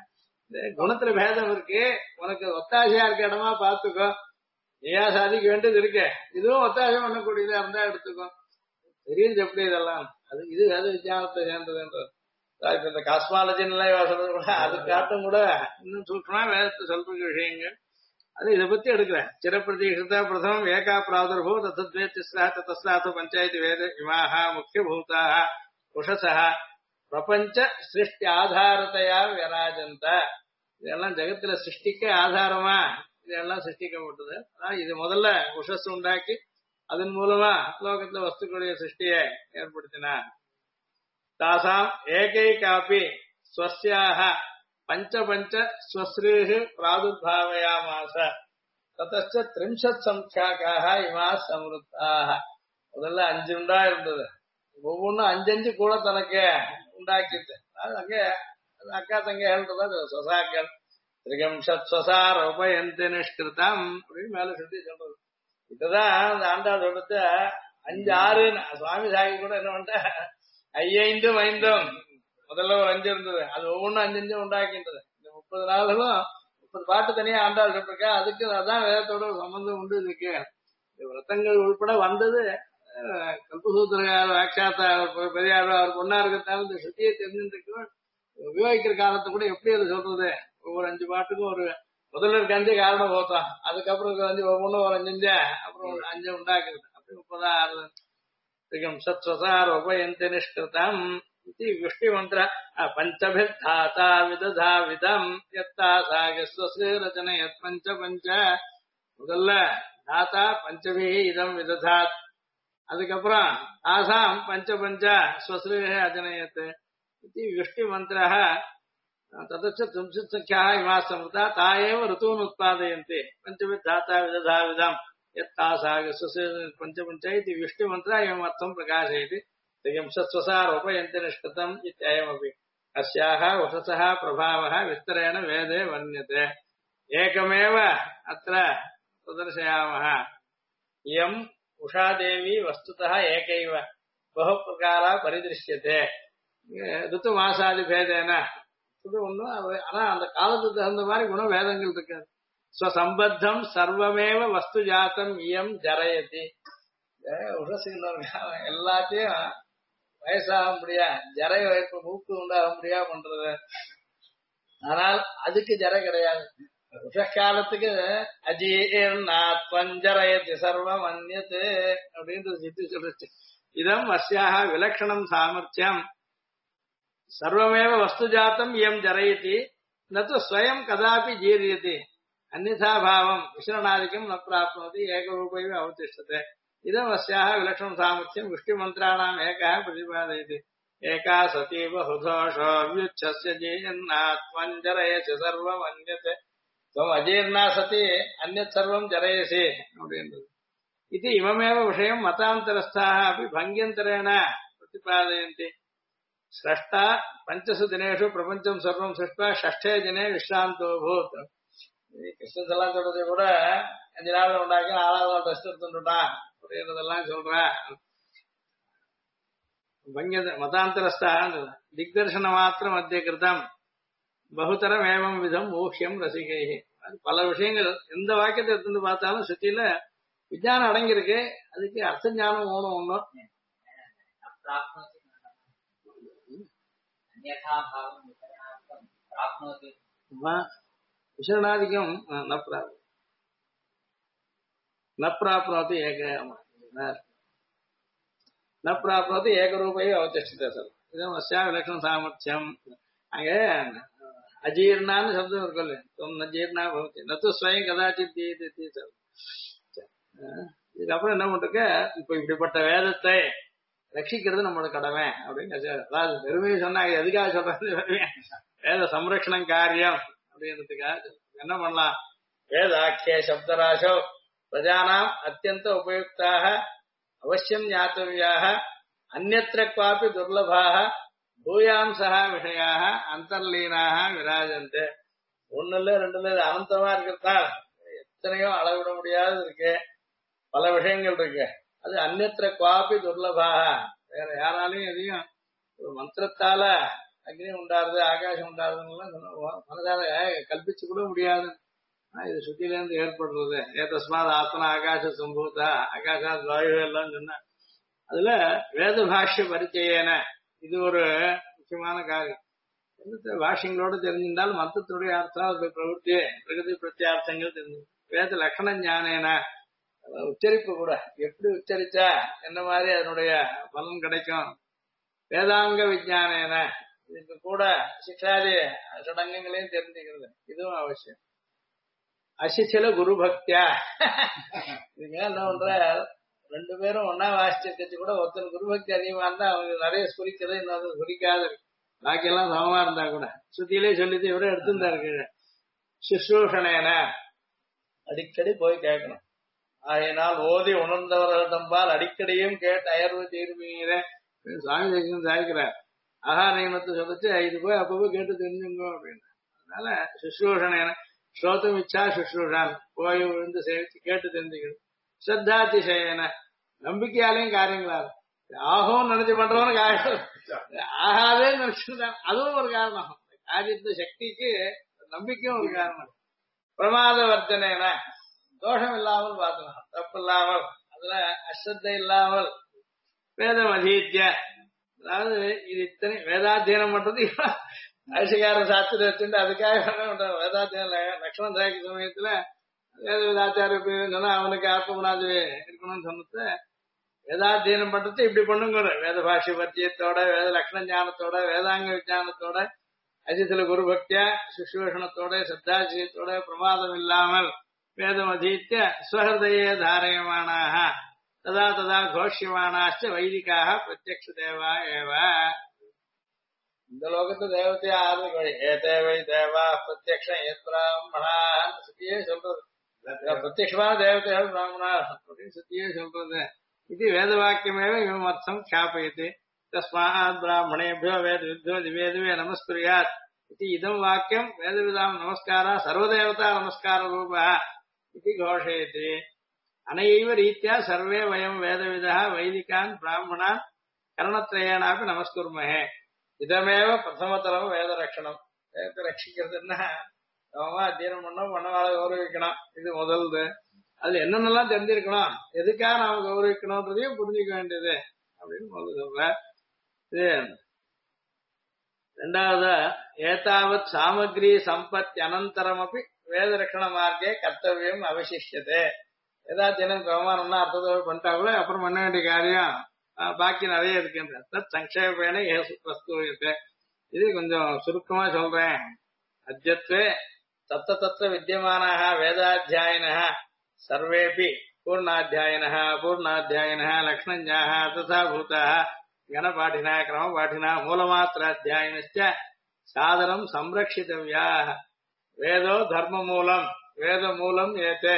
இந்த குணத்துல பேதம் இருக்கு, உனக்கு ஒத்தாசையா இருக்க இடமா பாத்துக்கோ, நீயா சாதிக்க வேண்டியது இருக்கு, இதுவும் ஒத்தாசை பண்ணக்கூடியதா இருந்தா எடுத்துக்கோ. தெரியுது எப்படி இதெல்லாம், அது இது வேத விஞ்ஞானத்தை சேர்ந்ததுன்றது. இப்ப இந்த காஸ்மாலஜின்லாம் யோசனை கூட அது காட்டும் கூட இன்னும் சொல்றா வேதத்தை சொல்ற விஷயங்கள். அது இதை பத்தி எடுக்கிறேன். சிரப்பிரதீஷித பிரதமம் ஏகா பிராதுர்பூ தத்வே திஸ்ரா தஸ்ராத்து பஞ்சாயத்து வேத இமாஹா முக்கிய பூதாக உஷசா பிரபஞ்ச சிருஷ்டி ஆதாரத்தையா விராஜந்த. இதெல்லாம் ஜெகத்துல சிருஷ்டிக்க ஆதாரமா இதெல்லாம் சிருஷ்டிக்கப்பட்டது. அதான் இது முதல்ல உஷஸ் உண்டாக்கி அதன் மூலமா லோகத்துல வஸ்துக்களுடைய சிருஷ்டியை ஏற்படுத்தினார். தாசாம் ஏகை காப்பி ஸ்வஸ்யாக பஞ்ச பஞ்ச ஸ்வஸ்ரீஹி பிராதுர்பாவயாமாச ததச்ச 30 சம்ख्याकाः இமா சம்ருத்தாக. முதல்ல 5 உண்டா இருந்தது, ஒவ்வொன்றும் 5 கூட தனக்கு உண்டாக்கிட்டு அங்க அக்கா தங்கைகள்ன்றதா சொசாக்கள். திரிகம்சத் சொசாரோபயந்தி நிஷ்கிருதம் அப்படின்னு மேல சொல்லி சொல்றது. இதுதான் அந்த ஆண்டாள் சொல்றது 5 6. சுவாமி சாகி கூட என்ன பண்ணிட்ட 5 5 முதல்ல ஒரு 5 இருந்தது, அது ஒவ்வொன்றும் 5 உண்டாக்கின்றது. இந்த 30 நாளும் 30 பாட்டு தனியா ஆண்டாள் சொல்லிருக்கா. அதுக்கு அதான் வேதத்தோட ஒரு சம்பந்தம் உண்டு. இதுக்கு விரதங்கள் உள்பட வந்தது கல்பசூத்திர வாட்சாத்த பெரியார் அவர் பொண்ணா இருக்கிறதால இந்த சுத்தியை தெரிஞ்சுருக்கு. உபயோகிக்கிற காலத்தை கூட எப்படி அது சொல்றது, ஒவ்வொரு 5 பாட்டுக்கும் ஒரு முதல்ல இருக்க 5 காரணம் போத்தான், அதுக்கப்புறம் இருக்க 5 ஒவ்வொன்றும் ஒரு 5 அப்புறம் 5 உண்டாக்குறது. அப்படி 30 சத்வசாரோபயந்தி நிஷ்கிருதம் விஷ்டி மந்திர பஞ்சபிர்தாத்தா விததாவிதம் யத்தா சாகஸ்வஸ்ரீ ரச்சனை யத் பஞ்ச பஞ்ச. முதல்ல தாத்தா பஞ்சபி இதம் விததாத், அதுக்கப்புறம் ஆசாம் பஞ்ச பஞ்ச ஸ்வஸ்ரீ அஜனயத் விஷ்டி மந்திர ததச்ச 30 சங்ख्याः இமா சம்ருதா தாயேவ ருத்தூன் உத்பாதயந்தி பஞ்சபிர்தாத்தா விததாவிதம் யத்தா சாகஸ்வஸ்ரீ பஞ்ச பஞ்ச இது விஷ்டி மந்திர எமர்த்தம் பிரகாசயति. स्वसारोपयन्ति निष्कृतम् इत्ययमपि अस्याः उषसः प्रभावः विस्तरेण वेदे वर्ण्यते. एकमेव अत्र प्रदर्शयामः. इयम् उषादेवी वस्तुतः एकैव बहुप्रकारा परिदृश्यते. ऋतुमासादिभेदेन இது ஒண்ணும். ஆனா அந்த காலத்துக்கு தகுந்த மாதிரி குணபேதங்கள் இருக்காது. ஸ்வசம்பத்தம் சர்வமேவ வஸ்து ஜாத்தம் இயம் ஜரயதி. உஷசு எல்லாத்தையும் வயசாக முடியா, ஜரை வயப்பு மூக்கு உண்டாக முடியா பண்றது. ஆனால் அதுக்கு ஜரை கிடையாது. உஷக்காலத்துக்கு அஜீர்நாத்வஞ்சரயதி சர்வம் அந்நியத்து அப்படின்றது சித்தி சொல்லிச்சு. இதம் அஸ்யாக விலக்ஷணம் சாமர்த்தியம் சர்வமேவ வஸ்து ஜாத்தம் இயம் ஜரயதி நது ஸ்வயம் கதாபி ஜீரியதி அந்நிதா பாவம் விசரணாதிக்கம் ந பிராப்னோதி ஏகரூபைவ அவதிஷ்டதே. இதம் அஸ்யாக விலக்ஷணம் சாமர்த்தியம் விஷ்டிமந்திராணாம் ஏகः பிரதிபாதயति. ஏகா சதீவ ஹுதோஷோ வியுச்சஸ்ய ஜீர்நாத்வஞ்சரயசி சர்வம் அந்நியத் त्वम् अजीर्णा सति अन्यत् सर्वं जरयसि அப்படின்றது. இது இமமேவ விஷயம் மதாந்தரஸ்தாः अपि भङ्ग्यन्तरेण प्रतिपादयन्ति. स्रष्टा पंचसु दिनेषु प्रपञ्चं सर्वं सृष्ट्वा षष्ठे दिने विश्रान्तोऽभूत्. கிருஷ்ணன் சொல்றது கூட 5 நாள் உண்டாக்கி 4வது நாள் ரெஸ்ட் எடுத்துட்டான் அப்படின்றதெல்லாம் சொல்றேன். மதாந்தரஸ்தா திக்தர்சன மாத்திரம் மத்திய கிருதம் பகுதரம் ஏவம் விதம் ஊஹ்யம் ரசிகை. பல விஷயங்கள் எந்த வாக்கியத்தை எடுத்து பார்த்தாலும் சுத்தியில விஞ்ஞானம் அடங்கியிருக்கு. அதுக்கு அர்த்த ஞானம் ஓணும் ஒண்ணும். விசரணாதிக்கம் நப்ராப்னோதி நப்ராப்னோதி ஏகரூபையே அவதிஷ்டிதே சார். இதம் அஸ்யா விலக்ஷண சாமர்த்தியம். அங்க அஜீர்ணான்னு சப்தம் இருக்குல்ல, ஜீர்ணா பவதி நத்து ஸ்வயம் கதாச்சித் தீயதி சார். இதுக்கப்புறம் என்ன பண்றக்க, இப்ப இப்படிப்பட்ட வேதத்தை ரட்சிக்கிறது நம்மளோட கடமை அப்படின்னு. அதாவது பெருமையை சொன்னாங்க, எதுக்காக சொல்றது வேத சம்ரக்ஷணம் காரியம் அப்படின்றதுக்காக என்ன பண்ணலாம். வேதாக்கிய சப்தராசோ பிரஜானாம் அத்தியந்த உபயுக்தாக அவசியம் ஞாத்தவியாக அந்யத்ர க்வாபி துர்லபாக பூயாம்சா விஷயாக அந்தர்லீனாக விராஜந்தே. 1 2 இது அனந்தமா இருக்கிறதா, எத்தனையோ அளவிட முடியாது இருக்கு, பல விஷயங்கள் இருக்கு. அது அந்நியத்திர குவாபி துர்லபாக, வேற யாராலையும் எதையும் ஒரு மந்திரத்தால அக்னி உண்டாருது ஆகாசம் உண்டாருதுன்னு மனதால கல்பிச்சு கூட முடியாது. இது சுத்தில இருந்து ஏற்படுறது. ஏதஸ்மாத் ஆத்மனா ஆகாச சம்பூதா ஆகாசாத் வாயு எல்லாம் சொன்ன அதுல வேத பாஷ்ய பரிச்சயன இது ஒரு முக்கியமான காரியம். பாஷ்யங்களோட தெரிஞ்சிருந்தால் மந்தத்துடைய அர்த்தம் அது பிரவருத்தி பிரகதி பிரத்யார்த்தங்கள் தெரிஞ்சு வேத லட்சண ஞானேன உச்சரிப்பு கூட எப்படி உச்சரிச்சா என்ன மாதிரி அதனுடைய பலன் கிடைக்கும். வேதாங்க விஜானேன இதுக்கு கூட சிக்ஷாதி சடங்கங்களையும் தெரிஞ்சுக்கிறது இதுவும் அவசியம். அசிச்சில குரு பக்தியா இதுங்க என்ன பண்ற ரெண்டு பேரும் ஒன்னா வாசிச்சு கூட ஒருத்தர் குரு பக்தி அதிகமா இருந்தா அவங்க நிறைய குறிக்கிறது இன்னொரு குறிக்காது இருக்கு. பாக்கியெல்லாம் சமமா இருந்தா கூட சுத்தியிலே சொல்லிட்டு இவரே எடுத்துருந்தாரு கீழே. சுஷ்ரூஷணேன அடிக்கடி போய் கேட்கணும். ஆகையினால் ஓதி உணர்ந்தவர்களிடம்பால் அடிக்கடியும் கேட்டு அயர்வு தீர்மீரே சுவாமி தேசியம் சாய்க்கிறார். ஆஹா நியமத்தை சொல்லிச்சு இது போய் அப்பப்போ கேட்டு தெரிஞ்சுங்க அப்படின்னு. அதனால சுஷ்ரூஷணேன ஸ்ரோதம் இச்சா சுஷ்ரூஷான் போய் விழுந்து சேவிச்சு கேட்டு தெரிஞ்சுக்கணும். ஸ்ரத்தாதிசயன நம்பிக்கையாலையும் காரியங்களாகும். ஆகும் நினைச்சு பண்றவனு காரணம் ஆகாதே நினைச்சுதான் அதுவும் ஒரு காரணம். காரியத்து சக்திக்கு நம்பிக்கையும் ஒரு காரணம். பிரமாத வர்த்தனைன தோஷம் இல்லாமல் பார்க்கணும், தப்பு இல்லாமல், அதுல அஸ்ரத்தை இல்லாமல் வேதம் அதீத்திய அதாவது இது இத்தனை வேதாத்தியனம் பண்றது அரிசிகார சாஸ்திரம் வச்சுட்டு அதுக்காக வேதாத்தியம் லட்சணம் சாய்க்கு சமயத்துல வேத வேதாச்சாரிய சொன்னா அவனுக்கு ஆத்மகுணாது இருக்கணும்னு சொன்னது வேதாத்தியனம் பண்றது இப்படி பண்ணுங்க. வேத பாஷ்ய பத்தியத்தோட வேத லட்சண ஞானத்தோட வேதாங்க விஜானத்தோட அஜித்துல குரு பக்தியா சுஷ்வேஷணத்தோட சத்தாசியத்தோட பிரமாதம் இல்லாமல் வேதம் அதீத்திய ஸ்வஹதயே தாரயமானாக ததா ததா கோஷ்யமானாச்ச வைதிகாக பிரத்யக்ஷ தேவா ஏவ. இந்த லோகத்து தேவத்தையே ஆறு ஏதேவை தேவா பிரத்யக்ஷ பிராமணான்னு சுத்தியே சொல்றது. பிரத்யக்ஷமான தேவதைகள் பிராமணா அப்படின்னு சுத்தியே சொல்றது. இது வேத வாக்கியமேவ இவமர்த்தம் ख्यापयति. तस्मात् ब्राह्मणेभ्यो वेदविद्भ्यो दिवेदिवे नमस्कुर्यात् इति इदं वाक्यं वेदविदां नमस्कारः सर्वदेवता नमस्काररूपः इति घोषयति. अनैव रीत्या सर्वे वयं वेदविदः वैदिकान् ब्राह्मणान् करणत्रयेणापि नमस्कुर्महे. இதமேவ பிரதமதரம் வேத ரட்சணம். வேதத்தை ரட்சிக்கிறதுன்னா அவன் அத்தியனம் பண்ணவாளை கௌரவிக்கணும். இது முதல்து. அதுல என்னென்னலாம் தெரிஞ்சிருக்கணும், எதுக்காக நாம கௌரவிக்கணும்ன்றதையும் புரிஞ்சுக்க வேண்டியது அப்படின்னு முதல்ல சொல்ற. இது ரெண்டாவது ஏதாவத் சாமகிரி சம்பத்தி அனந்தரம் அப்படி வேத ரட்சண மார்க்கே கர்த்தவியம் அவசிஷ்யதே. வேதாத்தியனம் பிரமாணம்னா அர்த்தத்தோடு பண்ணிட்டா கூட அப்புறம் பண்ண வேண்டிய காரியம் பாக்கி நிறைய இருக்குன்ற சங்கேபேன வஸ்து. இது கொஞ்சம் சுருக்கமா சொல்றேன். அத்யத்வே தத்த தத்த வித்தியமானாக வேதாத்தியாயினः सर्वेपि पूर्णाध्यायिनः पूर्णाध्यायिनः लक्ष्मञ्जाः तथा भूताः गणपाठिनः क्रमपाठिनः मूलमात्राध्यायिनश्च सादरं संरक्षितव्याः. वेदो धर्ममूलम् வேதமூலம் ஏத்தே.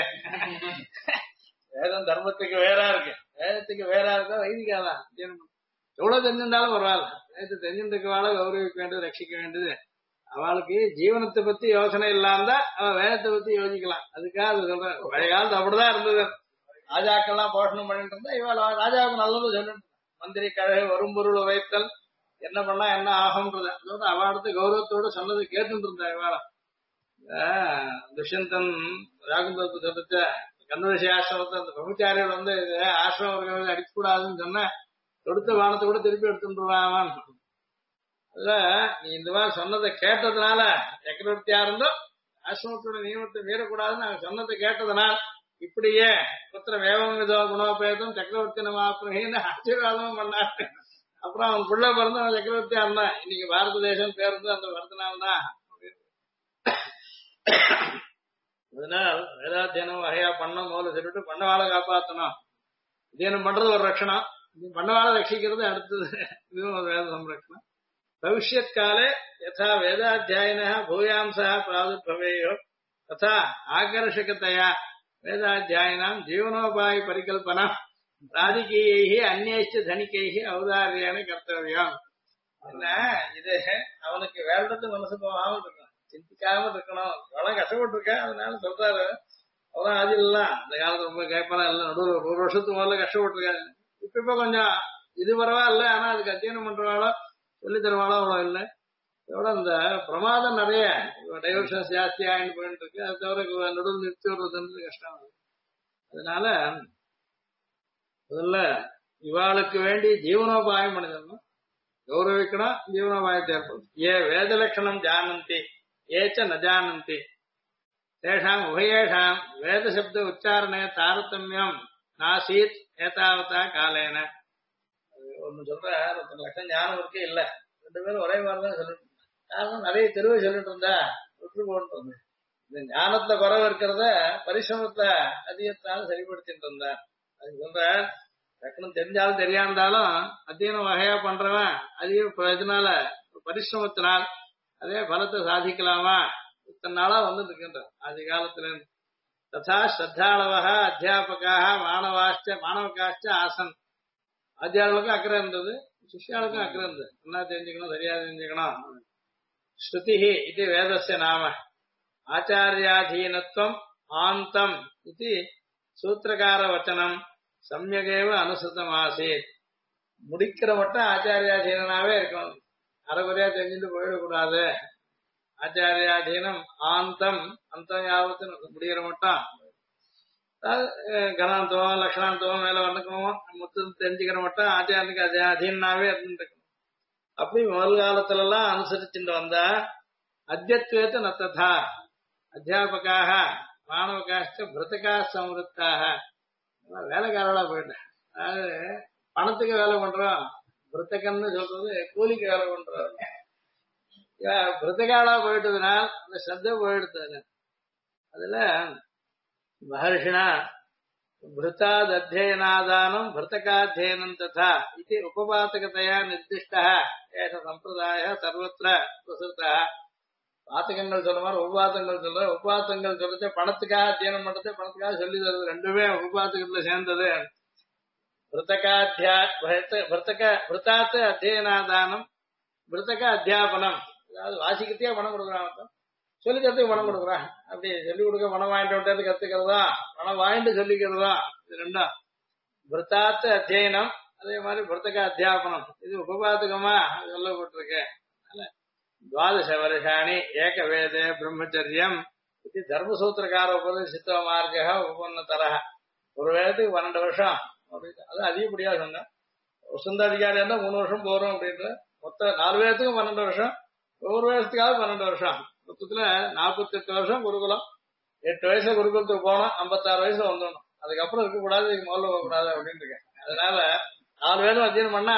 வேதம் தர்மத்துக்கு வேறா இருக்கு, வேதத்துக்கு வேறா இருக்கா வைதிகாதான். எவ்வளவு தெரிஞ்சிருந்தாலும் பரவாயில்ல, வேதத்தை தெரிஞ்சிருக்கவாள கௌரவிக்க வேண்டியது ரட்சிக்க வேண்டியது. அவளுக்கு ஜீவனத்தை பத்தி யோசனை இல்லாம அவ வேதத்தை பத்தி யோசிக்கலாம். அதுக்காக அது சொல்றேன். பழைய காலத்து அப்படிதான் இருந்தது. ராஜாக்கள்லாம் போஷணம் பண்ணிட்டு இருந்தா இவாள் ராஜாவுக்கு நல்லது சொல்லிட்டு மந்திரி கழக வரும் பொருள் உரைத்தல் என்ன பண்ணா என்ன ஆகும்ன்றது அதோட அவளுக்கு கௌரவத்தோட சொன்னது கேட்டுட்டு இருந்தா இவாள. துஷ்யந்தன் ராகுந்தத்து சொல்லிச்ச கண்ணரிஷி ஆசிரமத்தை அந்த பிரம்மச்சாரியர் வந்து ஆசிரமம் அடிக்கக்கூடாதுன்னு சொன்ன தொடுத்த வானத்தை கூட திருப்பி எடுத்துருவான். அதுல நீ இந்த மாதிரி சொன்னதை கேட்டதுனால சக்கரவர்த்தியா இருந்தோம் ஆசிரமத்தோட நியமத்தை மீறக்கூடாதுன்னு நாங்க சொன்னதை கேட்டதுனால இப்படியே புத்திர வேவம் விதோ குணோபேதம் சக்கரவர்த்தி நம்ம ஆசீர்வாதமும் பண்ணாரு. அப்புறம் அவன் பிள்ளை பிறந்து அவன் சக்கரவர்த்தியா இருந்தான். இன்னைக்கு பாரத தேசம் பேருந்து அந்த வருத்தனால்தான். அதனால் வேதாத்தியனம் வகையா பண்ண போல சொல்லிட்டு பண்ணவாளை காப்பாற்றணும். அத்தியனம் பண்றது ஒரு ரட்சணம், பண்ணவாளை ரட்சிக்கிறது அடுத்தது. இதுவும் ஒரு வேத சம்ரட்சணம். भविष्यत् काले यथा वेदाध्यायिनः भूयांसः प्रादुर्भवेयुः तथा आकर्षकतया वेदाध्यायिनां जीवनोपाय परिकल्पना राजकीयैः अन्यैश्च धनिकैः औदार्येण कर्तव्यम्. இது அவனுக்கு வேறது மனசு போகாமல் இருக்கணும், சிந்திக்காமல் இருக்கணும். எவ்வளவு கஷ்டப்பட்டு இருக்கா அதனால சொல்றாரு. அவன் அது இல்லலாம் அந்த காலத்துல ரொம்ப கேட்பானா இல்ல நடுவில் ஒரு வருஷத்துக்கு முதல்ல கஷ்டப்பட்டு இருக்காரு. இப்ப கொஞ்சம் இது பரவாயில்ல. ஆனா அதுக்கு அத்தியனம் பண்றவாளோ சொல்லி தருவாளோ அவ்வளவு இல்லை. இதோட இந்த பிரமாதம் நிறைய டைவர்ஷன்ஸ் ஜாஸ்தி ஆகிட்டு போயிட்டு இருக்கு. அது தவிர நடுவில் நிறுத்தி விடுறதுன்றது கஷ்டம். அதனால முதல்ல இவாளுக்கு வேண்டி ஜீவனோபாயம் பண்ணிடணும், கௌரவிக்கணும், ஜீவனோபாயத்தை ஏற்படும். ஏ வேத லட்சணம் ஜானந்தி ஏச்ச ந ஜானந்தி தேஷாம் உபயேஷாம் வேத சப்த உச்சாரணே தாரதமியம் நாசீத் ஏதாவதா காலேன. ஒன்னு சொல்ற ஒருத்தர் லட்சம் ஞானம் இருக்கே இல்ல, ரெண்டு பேரும் ஒரே மாதிரிதான் சொல்லிட்டு காரணம் நிறைய தெருவை சொல்லிட்டு இருந்தா விட்டு போட்டு இந்த ஞானத்துல குறைவு இருக்கிறத பரிசிரமத்தை அதிகத்தாலும் சரிப்படுத்திட்டு இருந்தார். அது சொல்ற லட்சணம் தெரிஞ்சாலும் தெரியாண்டாலும் அத்தியனம் வகையா பண்றவன் அதிக இதனால பரிசிரமத்தினால் அதே பலத்தை சாதிக்கலாமா இத்தனை நாளா வந்துட்டு இருக்கின்ற ஆதி காலத்துல இருந்து. ததா ஸ்ரத்தாளவக அத்தியாபகாக மாணவகாச்ச ஆசன். ஆத்தியாளுக்கும் அக்கறை இருந்தது, சிஷ்யாளுக்கும் அக்கறை இருந்தது. என்ன தெரிஞ்சுக்கணும், சரியா தெரிஞ்சுக்கணும். ஸ்ருதி இது வேதஸ்ய நாம ஆச்சாரியாதீனத்துவம் ஆந்தம் இது சூத்திரகார வச்சனம் சமயகேவ அனுசృతం ஆசீத். முடிக்கிற மட்டும் ஆச்சாரியாதீனாவே இருக்கணும், அரைகுறையா தெரிஞ்சுட்டு போயிடக்கூடாது. ஆச்சாரியாதீனம் ஆந்தம் அந்தம் யாவத்து முடிகிற மட்டும் கணாந்தம் லட்சணாந்தம் மேல வர்ணக்கமும் மொத்தம் தெரிஞ்சுக்கிற மட்டும் ஆச்சாரியனுக்கு அது அதீனாவே இருந்துருக்கணும். அப்படி முதல் காலத்துல எல்லாம் அனுசரிச்சுட்டு வந்தா அத்தியத்வேத்த நத்ததா அத்தியாபகாக மாணவகாஷ்ட பிருத்தகா சம்ருத்தாக வேலைக்காரர்களா போயிட்டேன். அதாவது பணத்துக்கு வேலை பண்றோம், பிருத்தகன்னு சொல்றது கூலிக்கு வேலை பண்றோம். பிருத்தகாலா போயிட்டதுனால் அந்த சத்த போயிடுது. அதுல மகர்ஷினா பிருத்தாத் அத்தியனாதானம் பிருத்தகாத்தியனம் ததா இது உபபாதகதையா நிர்திஷ்டா ஏஷ சம்பிரதாய சர்வத்திர பிரசுத்தா. பாத்தகங்கள் சொல்ற மாதிரி உபாதங்கள் சொல்ற, உபாதங்கள் சொல்றது பணத்துக்காக அத்தியனம் பண்றது, பணத்துக்காக சொல்லி தருது, ரெண்டுமே உபாதகத்துல சேர்ந்தது. பிருத்தாத்து அத்தியனாதானம் பிருத்தக அத்தியாபனம். அதாவது வாசிக்கிறதே பணம் கொடுக்குறான், சொல்லி தரத்துக்கு பணம் கொடுக்குறான். அப்படி சொல்லிக் கொடுக்க பணம் வாங்கிட்டு விட்டு கத்துக்கிறதா, பணம் வாங்கிட்டு சொல்லிக்கிறதா, இது ரெண்டும். பிருத்தாத்து அத்தியனம், அதே மாதிரி பிருத்தக அத்தியாபனம், இது உபபாதகமா சொல்லப்பட்டிருக்கு. துவாதச வருஷாணி ஏக வேதே பிரம்மச்சரியம் இது தர்மசூத்திரக்கார உபதேசித்துவ மார்க்க உபன்னதர. ஒரு வேதத்துக்கு 12 வருஷம் அப்படின்னு, அது அதிகப்படியா சொன்னேன். சுந்தாதிகாரி இருந்தா 3 வருஷம் போறோம் அப்படின்ற மொத்த 4 வேதத்துக்கும் 12 வருஷம், ஒவ்வொரு வேதத்துக்காக 12 வருஷம், மொத்தத்துல 48 வருஷம் குருகுலம். 8 வயசுல குருகுலத்துக்கு போனோம், 56 வயசுல வந்துடணும். அதுக்கப்புறம் இருக்கக்கூடாது, இதுக்கு முதல்ல போகக்கூடாது அப்படின்னு இருக்கேன். அதனால 4 வேதம் அத்தியனம் பண்ணா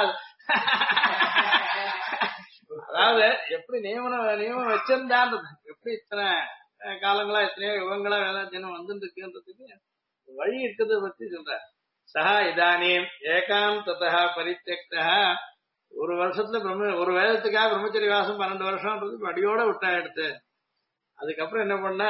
அதாவது எப்படி நியமனம் வச்சிருந்தான்றது, எப்படி இத்தனை காலங்களா எத்தனையோ யுகங்களா வேதாத்தியனம் வந்துருக்குன்றதுக்கு வழி இருக்கிறத பத்தி சொல்ற. சஹா இதானியம் ஏகாந்ததா பரித்யக்தா. ஒரு வருஷத்துல ஒரு வேதத்துக்காக பிரம்மச்சரிய வாசம் 12 வருஷம்ன்றது அடியோட விட்டா எடுத்து. அதுக்கப்புறம் என்ன பண்ண,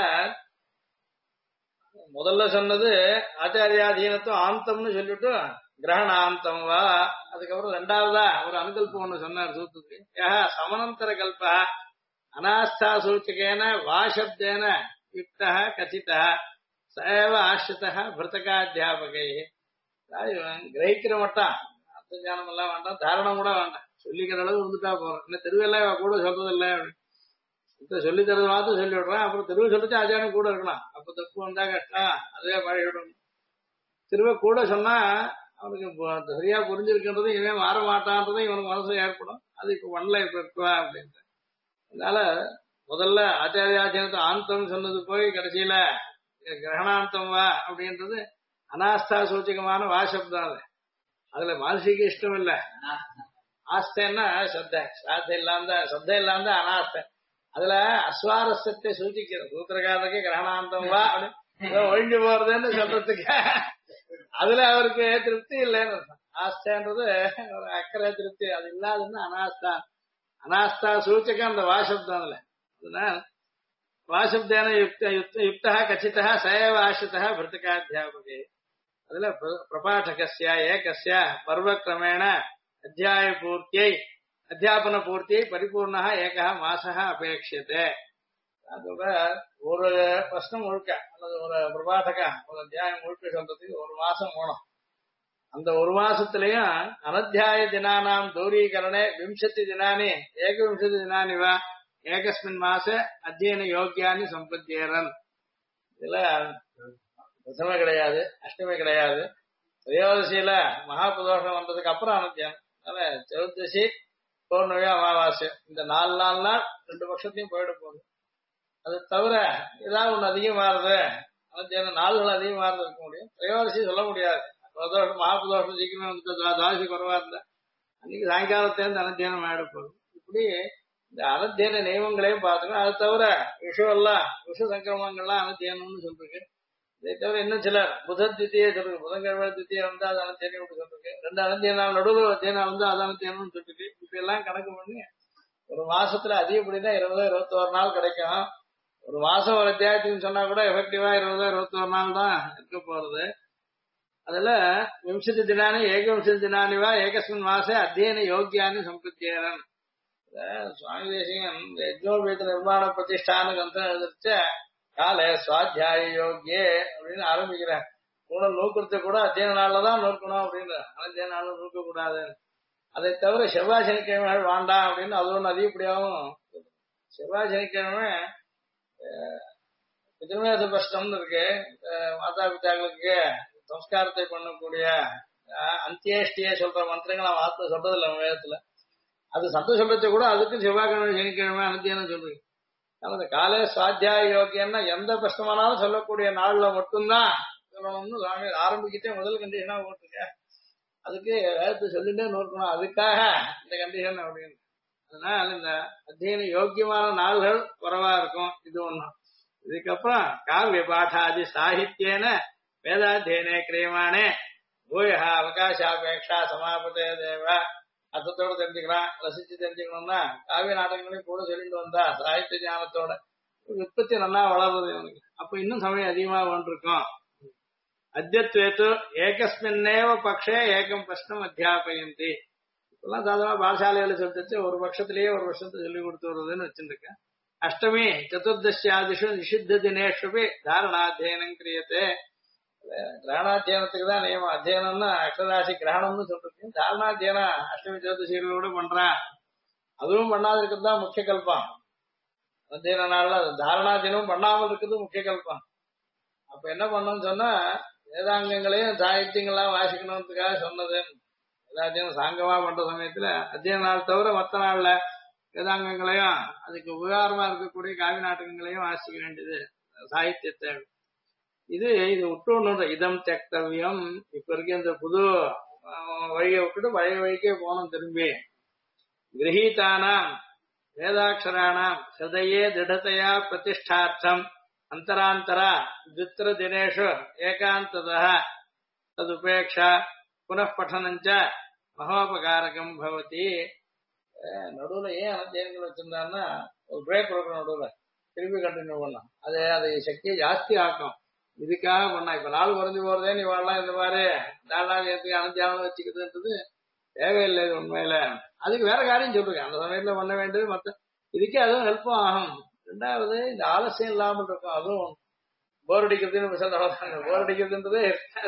முதல்ல சொன்னது ஆச்சாரியாதீனத்துவம் ஆந்தம்னு சொல்லிட்டு கிரகணாந்தம் வா. அதுக்கப்புறம் ரெண்டாவதா ஒரு அனுகல்பம் ஒண்ணு சொன்னார் சூத்துக்கு. சமனந்தர கல்பா அனாஸ்தா சூச்சகேன வாசப்தேன யுக்தா கச்சிதா சேவ ஆசிரிதா பிருத்தகாத்தியாபகை. கிரகிக்கிற மாட்டான், அர்த்தஞானம் எல்லாம் வேண்டாம், தாரணம் கூட வேண்டாம், சொல்லிக்கிற அளவு வந்துட்டா போறோம். இன்னும் தெருவெல்லாம் கூட சொல்றதில்லை, சொல்லி தரது மாத்திரம் சொல்லி விடுறான். அப்புறம் தெருவு சொல்லிச்சு ஆச்சாரம் கூட இருக்கலாம், அப்ப தப்பு வந்தா கஷ்டம், அதே பழகிவிடணும். திரும்ப கூட சொன்னா அவனுக்கு சரியா புரிஞ்சிருக்கின்றது, இவன் மாற மாட்டான்றதும் இவனுக்கு மனசு ஏற்படும். அது இப்ப ஒன்ல இப்ப இருக்குவா அப்படின்ட்டு. அதனால முதல்ல ஆச்சாரியாச்சனத்தை ஆந்தம் சொன்னது போய் கடைசியில கிரகணாந்தம் வா அப்படின்றது அனாஸ்தா சூச்சகமான வாசப்தான். அது அதுல மானசீக இஷ்டம் இல்ல. ஆஸ்தன்னா ஸ்ரத்த இல்லாம அனாஸ்தை. அதுல அஸ்வாரஸ்யத்தை சூச்சிக்கிற சூத்திரகாரருக்கு கிரகணாந்தம் வா அப்படின்னு ஒழிஞ்சு போறதுன்னு சொல்றதுக்கு அதுல அவருக்கு திருப்தி இல்லைன்னு. ஆஸ்தான்றது ஒரு அக்கறை திருப்தி, அது இல்லாதுன்னு அனாஸ்தா. அனாஸ்தா சூச்சகம் அந்த வாசப்தான். அதுல வாசப்தான யுக்தா கச்சிதா சயவ ஆசிரிதா பிருத்தகாத்தியாபகே. அதுல பிரபாடகஸ்ய ஏகஸ்ய பர்வக்கிரமேண அத்தியாபன பூர்த்தியை பரிபூர்ணா ஏகா மாசா அபேட்சியதே. அதோட ஒரு பிரஷ்னம் முழுக்க அல்லது ஒரு பிரபாடக ஒரு அத்தியாயம் முழுக்க சொல்றதுக்கு 1 மாசம் போனோம். அந்த ஒரு மாசத்திலையும் அனத்தியாய தினானாம் தூரீகரணே விம்சதி தினானி ஏகவிம்சதி தினானி வா ஏகஸ்மின் மாச அத்தியன யோக்கியானி சம்பத்தியரன். இதுல தசமே கிடையாது, அஷ்டமே கிடையாது. திரையோதசியில மகாபுதோஷம் வந்ததுக்கு அப்புறம் அனத்தியம். அதனால சதுர்தசி பௌர்ணமி அமாவாசை இந்த 4 நாள்னா 2 பட்சத்தையும் போயிட போகுது. அது தவிர ஏதாவது ஒண்ணு அதிகமாறுது, அனத்தியான நாள்கள் அதிகமாறுது இருக்க முடியும். திரையோதசி சொல்ல முடியாது. பிரதோஷம் மகாபுதோஷம் சீக்கிரமே வந்து துவாதசி குறைவா இருந்தா அன்னைக்கு சாயங்காலத்திலேருந்து அனத்தியானம் ஆயிட போகுது. இப்படி இந்த அனத்தியான நியமங்களையும் பார்த்துக்கணும். அது தவிர விஷ சங்கிரமங்கள்லாம் அனத்தியானம்னு சொல்றீங்க. இதை தவிர இன்னும் சில புதத்திய சொல்றது, புதன்கிழமை தித்தியை வந்து அது அனத்தியானம் சொல்றீங்க. 2 அனத்திய நாள் நடுவில் அத்தியானம் வந்து அது அனத்தியானம்னு சொல்லிருக்கு. இப்ப எல்லாம் கணக்கு பண்ணி ஒரு மாசத்துல அதிகப்படிதான் 20-21 நாள் கிடைக்கும். ஒரு மாசம் ஒரு அத்தியாயத்துக்கு சொன்னா கூட எஃபெக்டிவா 20-21 நாள் தான் இருக்க போறது. அதுல விம்சதி தினானி ஏகவிம்சதி தினானிவா ஏகஸ்மின் மாச அத்தியன யோக்கியானி சம்பத்தியரன். சுவாமி தேசிகன் யஜ்னோபேத நிர்மாண பிரதிஷ்டான கிரந்தம் எழுதிச்ச கால சுவாத்தியாய யோக்கியே அப்படின்னு ஆரம்பிக்கிறேன். கூட நூக்கிறத கூட அத்தியன நாள்லதான் நூக்கணும் அப்படின்னு, அனத்திய நாள்ல நூக்க கூடாது. அதை தவிர செவ்வாய் சனிக்கிழமைகள் வேண்டாம் அப்படின்னு அது ஒண்ணு அதிகப்படியாகவும். செவ்வாய் சனிக்கிழமை பிதர்மேத பஷ்டம்னு இருக்கு. மாதா பிதாக்களுக்கு சம்ஸ்காரத்தை பண்ணக்கூடிய அந்தியேஷ்டியே சொல்ற மந்திரங்கள் அவன் ஆத்ம சொல்றது இல்லை வேதத்துல. அது சத்த சொல்றத கூட அதுக்கு செவ்வாய்க்கிழமை சனிக்கிழமை அனத்தியானம் சொல்றீங்க. நமது காலே சுவாத்தியாய யோக்கியம்னா எந்த பிரச்சனமானாலும் சொல்லக்கூடிய நாள்ல மட்டும்தான் சொல்லணும்னு சுவாமி ஆரம்பிக்கிட்டே முதல் கண்டிஷனா போட்டிருக்க. அதுக்கு வேதத்தை சொல்லிட்டே நோக்கணும், அதுக்காக இந்த கண்டிஷன் அப்படின்னு. அதனால இந்த அத்தியன யோக்கியமான நாள்கள் குறைவா இருக்கும். இது ஒண்ணும். இதுக்கப்புறம் காவிய பாட்டாதி சாகித்யேன வேதாத்தியனே கிரியமானே பூயா அவகாசாபேட்சா சமாபத்தே தேவ அர்த்தத்தோட தெரிஞ்சுக்கலாம், ரசிச்சு தெரிஞ்சுக்கணும்னா காவிய நாடகங்களையும் கூட சொல்லிட்டு வந்தா சாகித்ய ஞானத்தோட உற்பத்தி நல்லா வளர்றது இவனுக்கு. அப்ப இன்னும் சமயம் அதிகமா கொண்டிருக்கும். அத்தியத்வேத்து ஏகஸ்மின்னேவ பக்ஷே ஏகம் பிரஷ்னம் அத்தியாபயந்தி. இப்பெல்லாம் சாதாரண பாடசாலைகளை சொல்லிட்டு ஒரு பட்சத்திலேயே ஒரு வருஷத்தை சொல்லி கொடுத்து வருதுன்னு வச்சுருக்கேன். அஷ்டமி சதுர்தசியாதிஷு நிஷித்த தினேஷு தாரணாத்தியனம் கிரியத்தே. கிரகணாத்தியனத்துக்கு தான் நியமம். அத்தியனம்னா அக்ஷராசி கிரகணம்னு சொல்றேன். தாரணாத்தியனம் அஷ்டமி சதுர்தசிகளோட பண்றான். அதுவும் பண்ணாத இருக்கிறது தான் முக்கிய கல்பம். அத்தியன நாள்ல தாரணாத்தியனமும் பண்ணாமல் இருக்கிறது முக்கிய கல்பம். அப்ப என்ன பண்ணணும்னு சொன்னா வேதாங்கங்களையும் சாகித்யங்கள்லாம் வாசிக்கணும்ன்றதுக்காக சொன்னது. வேதாத்தியனம் சாங்கமா பண்ற சமயத்துல அத்தியன நாள் தவிர மற்ற நாள்ல வேதாங்கங்களையும் அதுக்கு உபகாரமா இருக்கக்கூடிய காவி நாடகங்களையும் வாசிக்க வேண்டியது சாகித்யத்தை. இது விட்டு ஒண்ணு இதம் தியக்தவ்யம். இப்ப இருக்க இந்த புது வழியை விட்டுட்டு பழைய வழிக்கே போனோம் திரும்பி. கிரகீதானாம் வேதாட்சராணாம் ஹிருதயே திடதையா பிரதிஷ்டார்த்தம் அந்தராந்தரா द्वित्र தினேஷு ஏகாந்ததः ததுபேக்ஷா புனః பठनञ्च மகோபகாரகம் பவதி. நடுவுல ஏன் அனத்தியங்கள் வச்சிருந்தாருன்னா ஒரு பிரேக் கொடுக்கணும், நடுவுல திரும்பி கண்டினியூ பண்ணலாம். அதை சக்தியை ஜாஸ்தி ஆக்கும். இதுக்காக பண்ணா இப்ப நாள் குறைஞ்சு போறதே நீ வரலாம் இந்த மாதிரி 4 நாள் ஏற்றுக்கு அனத்தியானம் வச்சுக்கிறதுன்றது தேவையில்லை. உண்மையில அதுக்கு வேற காரியம் சொல்றேன். அந்த சமயத்துல பண்ண வேண்டியது மத்த இதுக்கே அதுவும் ஹெல்ப்பும் ஆகும். ரெண்டாவது இந்த ஆலசியம் இல்லாமல் இருக்கும். அதுவும் போர் அடிக்கிறதுன்னு சொல்றாங்க. போர் அடிக்கிறதுன்றதே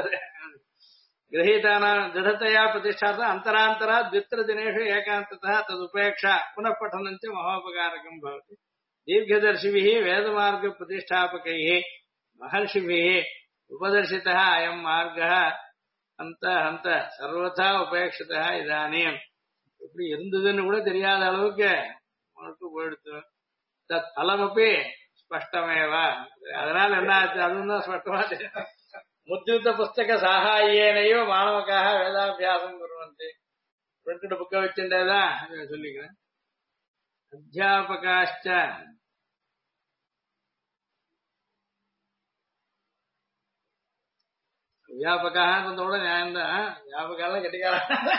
கிரகீதான திடத்தையா பிரதிஷ்டார்த்தம் அந்தராந்தரா द्वित्र தினேஷு ஏகாந்ததः ததுபேக்ஷா புனః பठनञ्च மகோபகாரகம் பவதி. தீர்க்கதர்ஷிபிः வேதமார்க பிரதிஷ்டாபகைः महर्षिभिः उपदर्शितः अयं मार्गः அந்த அந்த சர்வதா உபேட்சிதா இதானியம். எப்படி இருந்ததுன்னு கூட தெரியாத அளவுக்கு உனக்கு போயிடுத்து. தத் பலமப்பி ஸ்பஷ்டமேவா. அதனால என்ன ஆச்சு, அதுவும் தான் ஸ்பஷ்டமா தெரியும். முத்யுத்த புஸ்தக சாகாயேனையோ மாணவக்காக வேதாபியாசம் குருவந்தி. பிரிண்ட் புக்கை வச்சுட்டேதான் சொல்லிக்கிறேன். அத்தியாபகாச்ச வியாபகான்றதோட நியாயம்தான். வியாபகாலாம் கெட்டிக்கார.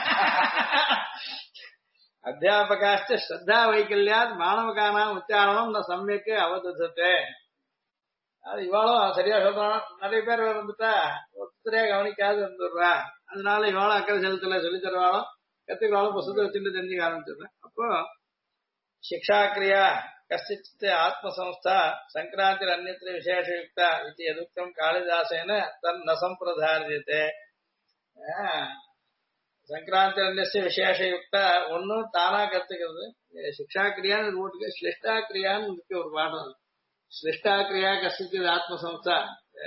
அத்தியாபகாச்ச ஸ்ரத்தா வைக்கல்யாத் மாணவகானாம் உச்சாரணம் ந சமயக்கு அவதத்தே. அது இவாளும் சரியா சொல்றான். நிறைய பேர் வந்துட்டா ஒருத்தரையா கவனிக்காது இருந்துடுறா. அதனால இவாளும் அக்கறை செலுத்தல, சொல்லி தருவாளும் கத்துக்குவாளும் புத்தகத்தை வச்சுட்டு தெரிஞ்சுக்க ஆரம்பிச்சிடுறேன். அப்போ சிக்ஷாக்கிரியா கஷ்டித் ஆத்மசம்ஸ்தா சங்கராந்திர அந்நியத்திர விசேஷயுக்தா இது எதுக்கம் காளிதாசேன தன் ந சம்பிரதாரியத்தே. சங்கராந்திரன்ய விசேஷயுக்த ஒன்னும் தானா கத்துக்கிறது. சிக்ஷா கிரியான்னு போட்டுக்க, ஸ்லிஷ்டா கிரியான்னு இருக்கு ஒரு பாடம். ஸ்லிஷ்டா கிரியா கசித்து ஆத்மசம்சா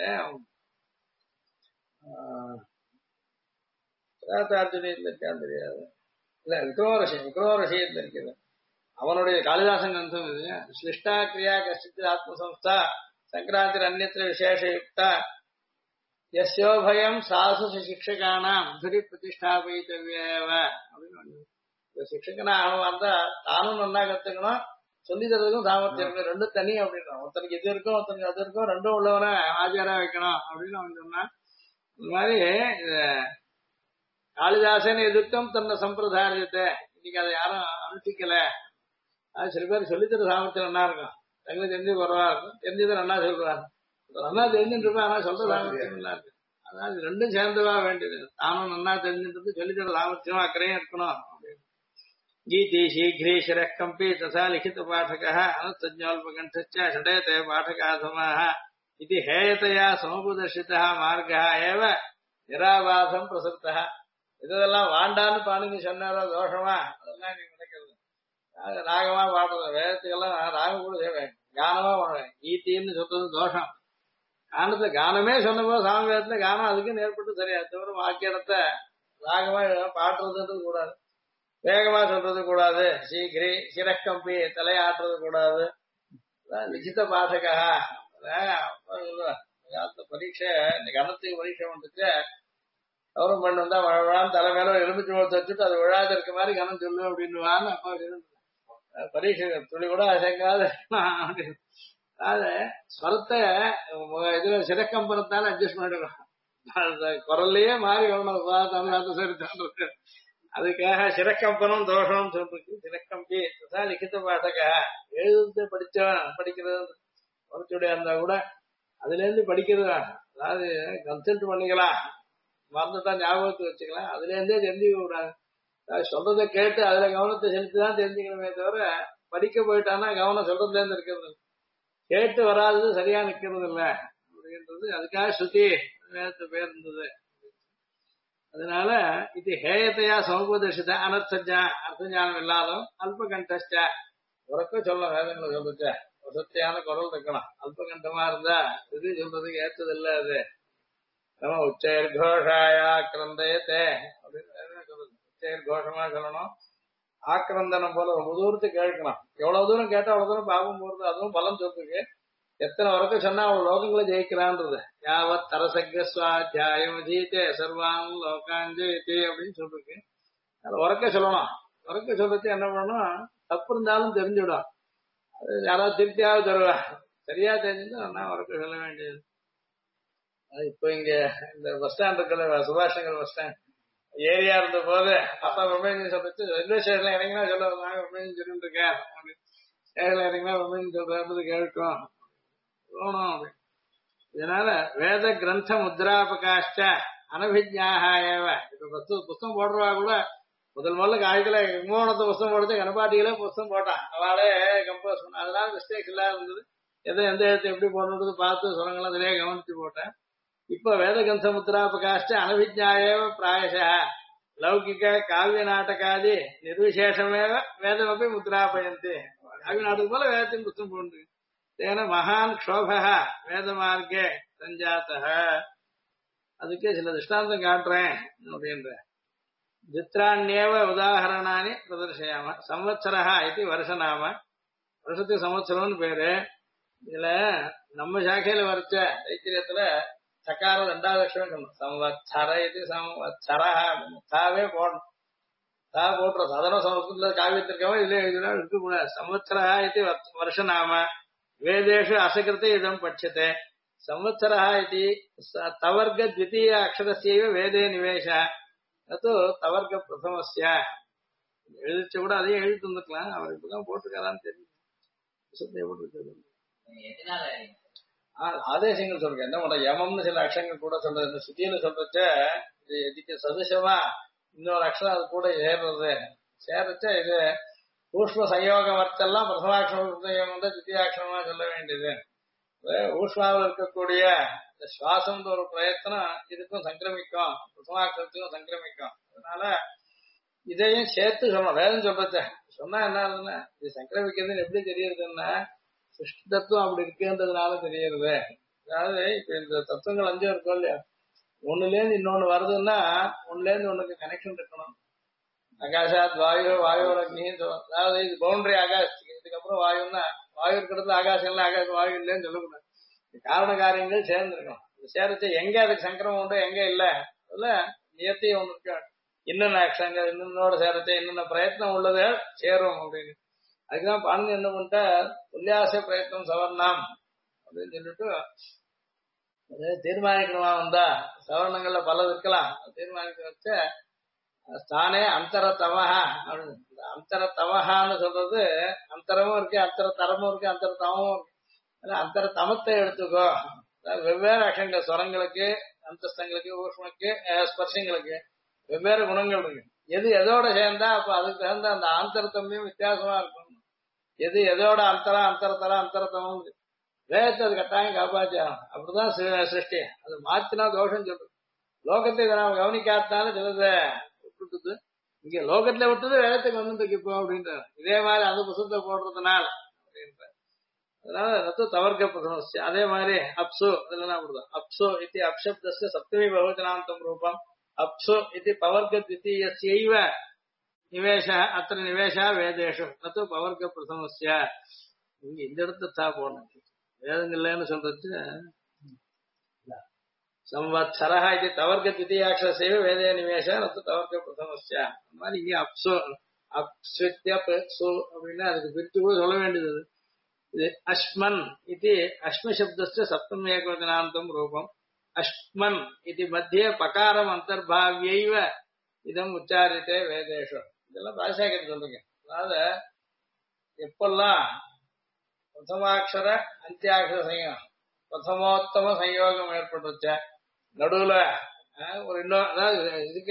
இருக்கான்னு தெரியாது. இல்ல விக்ரோரசியத்துல இருக்குது. அவனுடைய காளிதாசன் கிரந்தம் இது. ஸ்லிஷ்டா கிரியா கசித்து ஆத்மசம்ஸ்தா சங்கராந்திர அந்நியத்திர விசேஷயுக்தா யஸ்யோபயம் சாசு சிக்ஷகானாம் துரி பிரதிஷ்டாபித்தவ்யேவ அப்படின்னு. சிக்ஷகனா அவன் வந்தா தானும் நல்லா கத்துக்கணும், சொல்லி தரதுக்கும் சாமர்த்தியம் இருக்கு. ரெண்டும் தனி அப்படின்றான். ஒருத்தனுக்கு இது இருக்கும், ஒருத்தனுக்கு அது இருக்கும், ரெண்டும் உள்ளவரை ஆஜரா வைக்கணும் அப்படின்னு அவன் சொன்னான். இந்த மாதிரி காளிதாசன் எதிர்க்கும் தன்னை சம்பிரதாயத்தை இன்னைக்கு அதை யாரும் அனுஷ்டிக்கல. அது சில பேர் சொல்லித்தர சாமர்த்தியம் நல்லா இருக்கும், தங்களுக்கு தெரிஞ்சு குறவா இருக்கும், தெரிஞ்சதை நல்லா சொல்றாங்க. நல்லா தெரிஞ்சுட்டு இருப்பேன், ஆனா சொல்ற சாமர்த்தியம் நல்லா இருக்கு. அதாவது ரெண்டும் சேர்ந்துவா வேண்டியது. தானும் நல்லா தெரிஞ்சுட்டு சொல்லித்தர சாமர்த்தியம் அக்கறையும் இருக்கணும். गीति शीघ्री शिरःकम्पी तथा लिखितपाठकः अनुत्तज्ञोल्पकण्ठश्च षडेते पाठकाः समाः इति हेयतया समुपदर्शितः मार्गः एव निराबाधं प्रसृतः. இதெல்லாம் வாண்டான்னு பாணினி சொன்னாரோ தோஷமா, அதெல்லாம் நீங்க நினைக்கிறது. ராகமா பாடுறது வேதத்துக்கெல்லாம் ராகம் கூட செய்வேன், கானமா பாடுவேன். கீத்தின்னு சொல்றது தோஷம். கானத்துல கானமே சொன்னபோது சாமி வேதத்துல கானம் அதுக்குன்னு ஏற்பட்டு சரியா, தவிர வாக்கியத்தை ராகமா பாடுறது கூடாது, வேகமா சொல்றது கூடாது, சீக்கிரி சிரக்கம்பி தலையாட்டுறது கூடாது. லிখিত பாடகா பரீட்சை, இந்த கணத்துக்கு பரீட்சை வந்துட்டு கௌரவம் பண்ணு வந்தா விழான்னு தலை மேல எலுமிச்சு முகத்தை வச்சுட்டு அது விழாது இருக்க மாதிரி கணம் சொல்லு அப்படின்னு வான்னு அப்பா பரீட்சை துளி கூட அசைக்காது அப்படின்னு. அதாவது ஸ்வரத்தை இதுல சிரக்கம்பனத்தால அட்ஜஸ்ட் பண்ணிடுறோம், குரல்லையே மாறி வரணும். தமிழ்நாட்டு சரி தோன்றது, அதுக்காக சிரக்கம்பனம் தோஷம் சொல்றது. சிரக்கம்பி அதான் லிখিত பாடக, எழுதுறது படிக்கிறது குறைச்சுடைய இருந்தா கூட அதுல இருந்து படிக்கிறது. அதாவது கன்சல்ட் பண்ணிக்கலாம், மறந்துதான் ஞாபகத்தை வச்சுக்கலாம், அதுல இருந்தே தெரிஞ்சுக்க கூடாது. சொல்றதை கேட்டு அதுல கவனத்தை செலுத்திதான் தெரிஞ்சுக்கணுமே தவிர படிக்க போயிட்டான்னா கவனம் சொல்றதுல இருந்து இருக்கிறது, கேட்டு வராதது சரியா நிக்கிறது இல்ல அப்படின்றது. அதுக்காக ஸ்ருதி வேதத்து பேர் இருந்தது. அதனால இது ஹேயத்தையா சமுபதர்ஷித அனர்த்தஜா அர்த்த ஞானம் இல்லாத அல்பகண்டஸ்ட உறக்க சொல்ல வேதங்களை சொல்லுச்ச வசத்தியான குரல் இருக்கணும். அல்பகண்டமா இருந்தா இது சொல்றதுக்கு ஏற்றது இல்ல. அது நம்ம உச்சைர் கோஷாயா கிரந்தயத்தே அப்படின்னு சொல்லுது. உச்சைர் கோஷமா சொல்லணும், ஆக்கிரந்தனம் போல ரொம்ப தூரத்துக்கு கேட்கணும். எவ்வளவு தூரம் கேட்டா அவ்வளவு தூரம் பாபம் போறது, அதுவும் பலம் சொல்றதுக்கு. எத்தனை உறக்க சொன்னா அவள் லோகங்களை ஜெயிக்கிறான்றது. யாவத் தரசக்யஸ்வாத்தியாயம் ஜீத்தே சர்வான் லோகாஞ்செய்தே அப்படின்னு சொல்லிருக்கு. அது உறக்க சொல்லணும். உறக்க சொல்றது என்ன பண்ணணும், தப்பு இருந்தாலும் தெரிஞ்சுடும். அது யாராவது திருப்தியாவது தருவா, சரியா தெரிஞ்சு நான் உறக்க சொல்ல வேண்டியது. இப்ப இங்க இந்த பஸ் ஸ்டாண்ட் இருக்கிற சுபாஷ் நகர் பஸ் ஸ்டாண்ட் ஏரியா இருந்த போது அப்பா ரொம்பேஞ்சி சொல்லிச்சு, ரயில்வே ஸ்டேஷன்ல இறங்கினா சொல்ல ரொம்பேஞ்சி சொல்லிட்டு இருக்கேன் அப்படின்னு. ஸ்டேஷன்ல இறங்கினா ரொம்பேஞ்சி சொல்றது கேட்கும். இதனால வேத கிரந்த முத்ராபகாஷ்ட அனபிஜ்ஞாக ஏவ. இப்ப புஸ்தகம் போடுறவா கூட முதல்ல காலத்துல விமோனத்தை புஸ்தகம் போடுறது கணபாட்டிகளே புஸ்தகம் போட்டான், அவளே கம்போஸ் பண்ண. அதனால மிஸ்டேக் இல்லாத இருந்தது. எந்த எழுத்து எப்படி போடுறது பார்த்து சொல்லுங்களா அதிலே கவனிச்சு போட்டேன். இப்ப வேத கிரந்த முத்ராபகாஷ்ட அனபிஜ்ஞாயேவ பிராயச லௌகிக காவிய நாட்டகாதி நிர்விசேஷமேவ வேதமப்பி முத்ராபயந்தி. காவிய நாட்டுக்கு போல வேதத்தின் புஸ்தகம் போட்டு தேன மகான் க்ஷோபா வேத மார்க்கே சஞ்சாத்தः. அதுக்கே சில திருஷ்டாந்தம் காட்டுறேன் அப்படின்ற. சித்ராண்யேவ உதாரணானி பிரதர்ஷயாம. சம்வத்சரஹ இது வருஷநாம, வருஷத்துக்கு சம்வத்சரம்னு பேரு. இதுல நம்ம சாக்கையில வரைச்ச தைத்திரியத்துல சக்காரம் 2வது அக்ஷரம் சொல்லணும். சம்வத்சர இது சம்வத்சரஹ தாவே போடணும். தா போட்டுறோம். சாதாரண சமஸ்கிருதத்துல காவியத்திற்காக இதுல எழுதினா இருக்கக்கூடாது. சம்வத்சரஹ இது வருஷநாம. வேதேஷு அசகிருते இதம் பட்சते. संवत्सरः इति तवर्ग द्वितीय अक्षरस्यैव वेदे निवेशः அது தவர்க்க பிரதமஸ்ய. எழுதிச்ச கூட அதையும் எழுதி தந்துக்கலாம். அவர் இப்பதான் போட்டுக்காரான்னு தெரியும். ஆதேசங்கள் சொல்றேன் என்ன பண்ற, யமம்னு சில அக்ஷரங்கள் கூட சொல்றது. இந்த சுத்தியில சொல்றச்ச இதுக்கு சதுசமா இன்னொரு அக்ஷரம் அது கூட சேர்றச்ச இது ஊஷ்ம சயோக வர்த்தெல்லாம் பிரதமாட்சரம் தித்தியாட்சரமா சொல்ல வேண்டியது. ஊஷ்மாவில் இருக்கக்கூடிய இந்த சுவாசம்ன்ற ஒரு பிரயத்தனம் இதுக்கும் சங்கிரமிக்கும், பிரசமாக்கிறதுக்கும் சங்கிரமிக்கும். அதனால இதையும் சேர்த்து சொல்லணும். வேதம் சொல்றத சொன்னா என்ன ஆகுதுன்னா, இது சங்கிரமிக்கிறதுன்னு எப்படி தெரியுதுன்னா சிருஷ்டி தத்துவம் அப்படி இருக்குன்றதுனால தெரியுது. அதாவது இப்ப இந்த தத்துவங்கள் 5 இருக்கும் இல்லையா, ஒண்ணுல இருந்து இன்னொன்னு வருதுன்னா ஒண்ணுல இருந்து ஒண்ணுக்கு கனெக்ஷன் இருக்கணும். ஆகாஷாத் வாயு, வாயுவோட அக்னின்னு சொல்லுவோம். அதாவது இது பவுண்டரி ஆகாஷ், இதுக்கப்புறம் வாயுன்னா வாயு இருக்கிறது ஆகாசம் இல்லை, ஆகாஷ் வாயு இல்லைன்னு சொல்லக்கூடாது. காரண காரியங்கள் சேர்ந்துருக்கணும். சேர்த்து எங்க அதுக்கு சங்கிரமம் உண்டு எங்க இல்ல, அதுல நியத்தியம் ஒண்ணு இருக்கு. இன்னென்ன அக்ஷங்கள் இன்னொன்னோட சேரத்தை என்னென்ன பிரயத்னம் உள்ளது சேரும் அப்படின்னு. அதுக்குதான் பாணி என்ன பண்ணிட்டா உல்லாச பிரயத்னம் சவர்ணம் அப்படின்னு சொல்லிட்டு தீர்மானிக்கணுமா வந்தா சவர்ணங்கள்ல பல இருக்கலாம். தீர்மானிக்க வச்ச தானே அந்தர தமஹா அப்படின்னு. அந்தர தமஹான்னு சொல்றது அந்தரமும் இருக்கு, அந்தர தரமும் இருக்கு, அந்தர தமமும் இருக்கு. அந்தர தமத்தை எடுத்துக்கோ. வெவ்வேறு அக்ஷங்கள் ஸ்வரங்களுக்கு, அந்தஸ்தங்களுக்கு, ஊஷ்மக்கு, ஸ்பர்ஷங்களுக்கு வெவ்வேறு குணங்கள் இருக்கு. எது எதோட சேர்ந்தா அப்ப அதுக்கு தகுந்த அந்த ஆந்தரத்தமையும் வித்தியாசமா இருக்கும். எது எதோட அந்தரத்தரம் அந்தரத்தமும் வேதத்தை அது கட்டாயம் காப்பாற்றியாகும். அப்படிதான் சிருஷ்டி. அது மாத்தினா தோஷம் சொல்றது. லோகத்தை இதை நாம கவனிக்காதனால சிலதை விட்டுது. இங்க லோகத்துல விட்டது வேதத்துக்கு வந்துருக்கு இப்போ அப்படின்றார். இதே மாதிரி அந்த புத்தகத்தை போடுறதுனால அப்படின்றார். அதனால ரத்த தவர்க்க பிரசனஸ்ய. அதே மாதிரி அப்சு இதெல்லாம் அப்படிதான். அப்சு இது அப்சப்தஸ்ய சப்தமி பகுஜனாந்தம் ரூபம். அப்சு இது பவர்க்க தித்தீயஸ்யைவ நிவேஷ அத்தனை நிவேஷா வேதேஷு ரத்து பவர்க்க பிரசனஸ்ய. இங்க இந்த இடத்த தா போடணும். வேதங்கள்லன்னு சொல்றது संवत्सरः इति तवर्ग द्वितीयाक्षरस्यैव वेदे निवेश नतु तवर्ग प्रथमस्य. அந்த மாதிரி இங்க அப்சு அப்ஸ்வித்யப்சு அப்படின்னா அதுக்கு பிரித்து கூட சொல்ல வேண்டியது. இது அஷ்மன் இது அஷ்ம சப்தஸ்ய சப்தம் ஏகவச்சனாந்தம் ரூபம். அஷ்மன் இது மத்தியே பகாரம் அந்தர்பாவ்யைவ இதம் உச்சாரித்தே வேதேஷு. இதெல்லாம் பாஷாக்கிட்டு சொல்றீங்க. அதாவது எப்பெல்லாம் பிரதமாட்சர அந்தியாட்சர சங்கம் பிரதமோத்தம சயோகம் ஏற்பட்டுச்ச நடுவுல ஒரு இன்னும் அதாவது இதுக்கு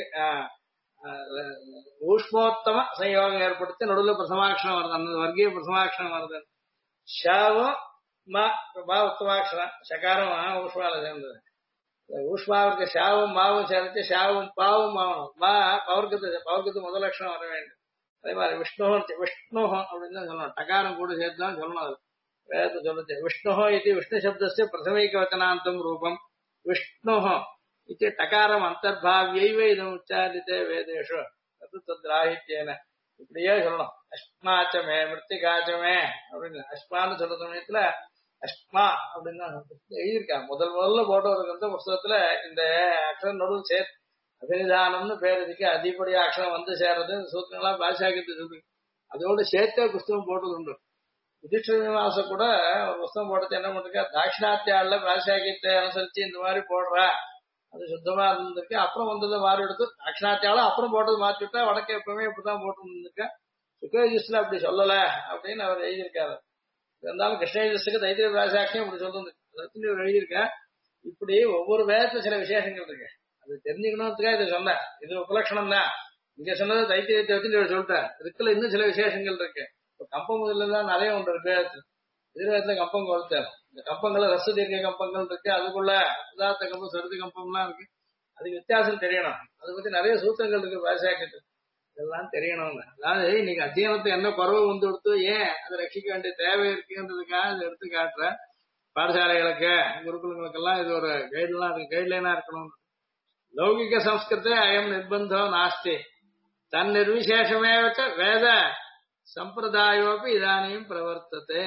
ஊஷ்மோத்தம சயோகம் ஏற்படுத்தி நடுவுல பிரசமாட்சரம் வருது. அந்த வர்க்கீய பிரசமாட்சரம் வருது. ஷாவும் உத்தமாட்சரம் சகாரம் ஊஷ்மால சேர்ந்தது. ஊஷ்மாவுக்கு ஷாவும் மாவும் சேர்த்து ஷாவும் பாவும் மாவணும். மா பவர்க்கத்து முதல் அக்ஷரம் வர வேண்டும். அதே மாதிரி விஷ்ணு அப்படின்னு தான் சொல்லணும். டகாரம் கூட சேர்த்து தான் சொல்லணும். அது வேதத்தை சொல்லுது. விஷ்ணு இது விஷ்ணு சப்தஸ்ய பிரதமைக்கவச்சனாந்தம் ரூபம். விஷ்ணு இது டகாரம் அந்தர்பாவ்யைவ இதம் உச்சாரித்தே வேதேஷு அது தத்ராஹித்யேன. இப்படியே சொல்லணும். அஷ்மாச்சமே மிருத்திகாச்சமே அப்படின்னு அஷ்மான்னு சொல்ற சமயத்துல அஷ்மா அப்படின்னு தான் எழுதியிருக்காங்க. முதல்ல போட்ட ஒரு கிரந்த புஸ்தகத்துல இந்த அக்ஷரம் நடுவில் சேர்த்து அபிநிதானம்னு பேர் இதுக்கு அதிகப்படியா அக்ஷரம் வந்து சேர்றது சூத்திரங்களாம் பாஷாக்கிட்டு இருக்கு. அதோட சேர்த்தே புஸ்தகம் போட்டது உண்டு. யுதிஷ்டிரவாச கூட ஒரு புஸ்தகம் போடுறது என்ன பண்ணிருக்கா, தாட்சிணாத்தியால பிராசாகியத்தை அனுசரிச்சு இந்த மாதிரி போடுறா அது சுத்தமா இருந்திருக்கு. அப்புறம் வந்ததை மாறி எடுத்து தாட்சிணாத்தியாலும் அப்புறம் போட்டது மாற்றி விட்டா வடக்கு எப்பவுமே இப்படிதான் போட்டு இருந்திருக்கா. சுக்கரஜிஸ்ல அப்படி சொல்லல அப்படின்னு அவர் எழுதியிருக்காரு. இருந்தாலும் கிருஷ்ணஜிஸ்க்கு தைத்திரிய பிராசாட்சியம் இப்படி சொல்றது அதற்கு இவர் எழுதியிருக்கா. இப்படி ஒவ்வொரு வேதத்துல சில விசேஷங்கள் இருக்கு. அது தெரிஞ்சுக்கணும்னுக்காக இதை சொன்ன. இது உபலட்சணம் தான். இங்க சொன்னது தைத்திரியத்தை வச்சு இவர் சொல்லிட்டார். இதுக்குள்ள இன்னும் சில விசேஷங்கள் இருக்கு. கம்பம் முதல்ல தான் நிறைய ஒன்று இருக்கு. எதிர்காலத்துல கம்பம் கொடுத்தார். இந்த கம்பங்கள்ல ரச தீர்க்க கம்பங்கள் இருக்கு. அதுக்குள்ள உதாத்த கம்பம் சருதி கம்பம்லாம் இருக்கு. அதுக்கு வித்தியாசம் தெரியணும். அதை பத்தி நிறைய சூத்திரங்கள் இருக்கு பாஷாக்கிட்டு. இதெல்லாம் தெரியணும்னு. அதாவது இன்னைக்கு அத்தியானத்துக்கு என்ன குறவு வந்து கொடுத்து ஏன் அதை ரட்சிக்க வேண்டிய தேவை இருக்குன்றதுக்காக இதை எடுத்து காட்டுற. பாடசாலைகளுக்கு குருகுலங்களுக்கெல்லாம் இது ஒரு கைட்லைனா இருக்கணும். லௌகிக சம்ஸ்கிருதே அயம் நிர்பந்தம் நாஸ்தி தன் நிர்விசேஷமே வேத சம்பிரதாயோபி இதானியும் பிரவர்த்தते.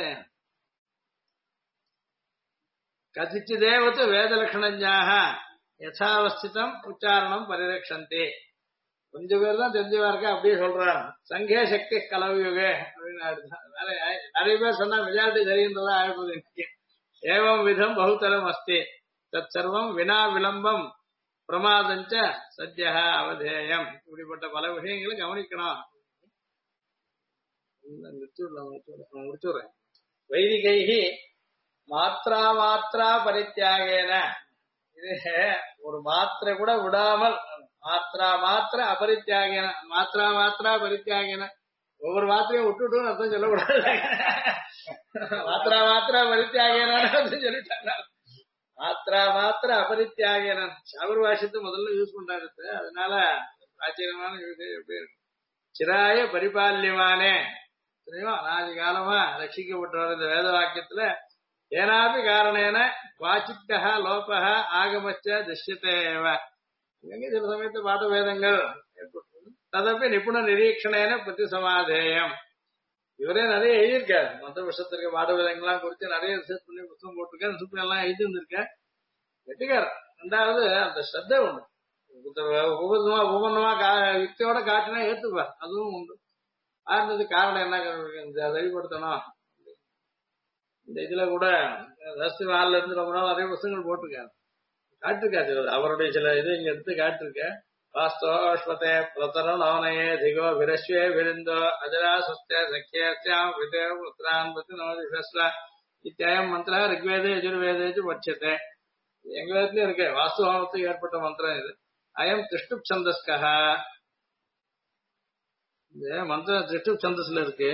கதிச்சிதேவத்து வேதலட்சணஞ்சாக யதாவஸ்திதம் உச்சாரணம் பரிரக்ஷந்தே. கொஞ்சம் பேர் தான் தெரிஞ்சவா இருக்கா அப்படியே சொல்றாங்க. சங்கே சக்தி கலவுயுகே அப்படின்னு நிறைய பேர் சொன்னா மெஜாரிட்டி தெரியுன்றதா ஆயிடுறது. ஏவம் விதம் பகுத்தரம் அஸ்தி தத் சர்வம் வினா விளம்பம் பிரமாதஞ்ச சத்யா அவதேயம். இப்படிப்பட்ட பல விஷயங்களை கவனிக்கணும். முடிச்சுடுறேன். வைதிகைஹி மாத்ரா மாத்ரா பரித்தியாகேன. இது ஒரு மாத்திரை கூட விடாமல் மாத்ரா மாத்திர அபரித்தியாகேன மாத்ரா மாத்ரா பரித்தியாகேன ஒவ்வொரு மாத்திரையும் விட்டுட்டு அர்த்தம் சொல்லக்கூடாது. மாத்ரா மாத்ரா பரித்தியாகேன சொல்லிட்டாங்க. மாத்திரா மாத்திர அபரித்தியாகன சபர் பாஷத்தை முதல்ல யூஸ் பண்றாரு. அதனால ஆச்சரியமான எப்படி இருக்கு. சிராய பரிபால்யமானே அனாதி காலமா ரட்சிக்கப்பட்டு வர இந்த வேத வாக்கியத்துல ஏனாபி காரணேன வாச்சிக்கா லோபக ஆகமச்ச திருஷ்யத்தேவ சில சமயத்து பாட வேதங்கள் ஏற்பட்டு ததப்பி நிபுண நிரீட்சணேன பிரதி சமாதேயம். இவரே நிறைய எழுதியிருக்காரு. மற்ற விஷயத்திற்கு பாட வேதங்கள்லாம் குறித்து நிறைய ரிசர்ச் பண்ணி புத்தகம் போட்டிருக்காரு. சுத்தம் எல்லாம் எழுதி இருந்திருக்கேன். வெட்டிக்காரன். ரெண்டாவது அந்த ஸ்ரத்த உண்டு. ஒவ்வொன்றுமா யுக்தியோட காட்டினா ஏத்துப்பார். அதுவும் உண்டு. ஆரம்பது காரணம் என்ன இந்த வெளிப்படுத்தணும். இந்த இதுல கூட ரசி நாள்ல இருந்து ரொம்ப நாள் நிறைய புத்தகங்கள் போட்டிருக்காரு. காட்டிருக்காரு அவருடைய சில இது இங்க எடுத்து காட்டிருக்கேன். வாஸ்தோஸ்வதே பிரதரம் நவனயே திகோ விரஸ்வே விருந்தோ அஜரா சுஸ்தே சக்கியாம் விதேவ உத்ரான் பத்தி நோதிஸ்வ இத்தியம் மந்திர ரிக்வேதே யஜுர்வேதேச்சு பட்சத்தை எங்க வேதத்துலயும் இருக்கு. வாஸ்துவாமத்துக்கு ஏற்பட்ட மந்திரம் இது. அயம் திருஷ்டு சந்தஸ்கா. இந்த மந்திரம் திருஷ்டு சந்தஸ்ல இருக்கு.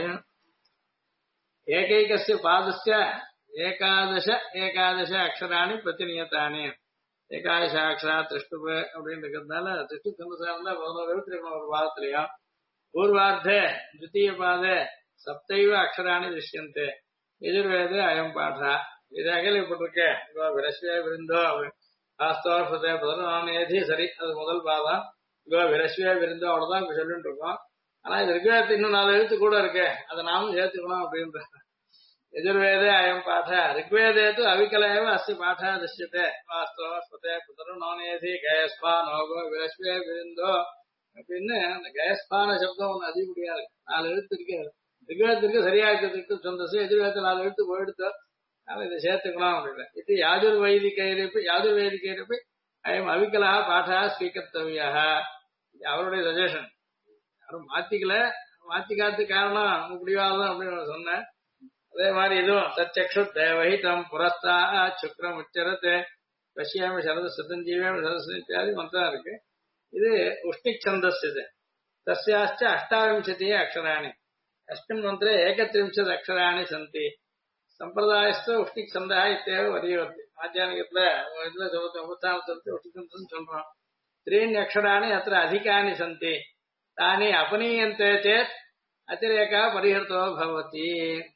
ஏகைகஸ்ய பாதஸ்ய ஏகாதச ஏகாதச அக்ஷராணி பிரதிநியத்தானே. ஏகாதச அக்ஷரா திருஷ்டு அப்படின்னு இருக்கிறதுனால திருஷ்டு சந்தஸா இருந்தா 11 எழுத்து ஒரு பாதத்திலையும் பூர்வார்த்தே द्वितीय பாதே சப்தைவ அக்ஷராணி திருஷ்யந்தே. எதிர்வேதே அயம் பாடா. இது அகலிப்பட்டிருக்கே. விரஸ்வே விருந்தோ வாஸ்தவத்தை பதினேதி சரி அது முதல் பாதம். விரஸ்வே விருந்தோ அவ்வளவுதான் இப்ப சொல்லிட்டு இருக்கோம். ஆனா இது ரிக்வேதத்து இன்னும் 4 எழுத்து கூட இருக்கு. அதை நாமும் சேர்த்துக்கணும் அப்படின்ற. எதிர்வேதே அயம் பாட. ரிக்வேதேத்து அவிகலேவ அஸ்தி பாடா திருஷ்யத்தை. வாஸ்தவத்தை பதினேதி கயஸ்பா நோகோ விரஸ்வே விருந்தோ அப்படின்னு அந்த கயஸ்பான சப்தம் ஒண்ணு அதிகப்படியா இருக்கு. 4 எழுத்து இருக்கு. ரிக்வேதத்திற்கு சரியா இருக்கிறதுக்கு சொந்தசு. எதிர்வேதத்து 4 எழுத்து போயிடுத்து. இதை சேர்த்துக்கணும் அப்படின்னு. இது யாதுர்வேதிக்கையிலிருப்பி அயம் அவிகலா பாடா ஸ்வீகர்த்தவியா. அவருடைய சஜஷன். யாரும் மாத்திக்காத்து காரணம் முடிவாதான் அப்படின்னு சொன்னேன். அதே மாதிரி இதுவும் தச்சக்ஷு தேவஹிதம் புரஸ்தா சுக்ரம் உச்சரத்தை பசியாமி சரத சுத்தஞ்சீவியாமி சரஸ்வதி இத்தியாதி மந்திரம் இருக்கு. இது உஷ்ணிக் சந்தஸ். இது தஸ்யாச்ச அஷ்டாவிம்சதி அக்ஷராணி. அஸ்மின் மந்திரே ஏகத்ரிம்சத் அக்ஷராணி சந்தி. சம்பிரதாயஸ்து உஷ்ணிக் சந்தா இத்தேவ வரியவர்த்தி. ஆத்தியானிகத்துல இதுல 99 உஷ்ணிக் சந்தம் சொல்றோம். 3 அக்ஷராணி அத்த அதிகானி சந்தி. தானி அபனீயந்தே சேத் அதிரேகா பரிஹர்த்தோ பவதி.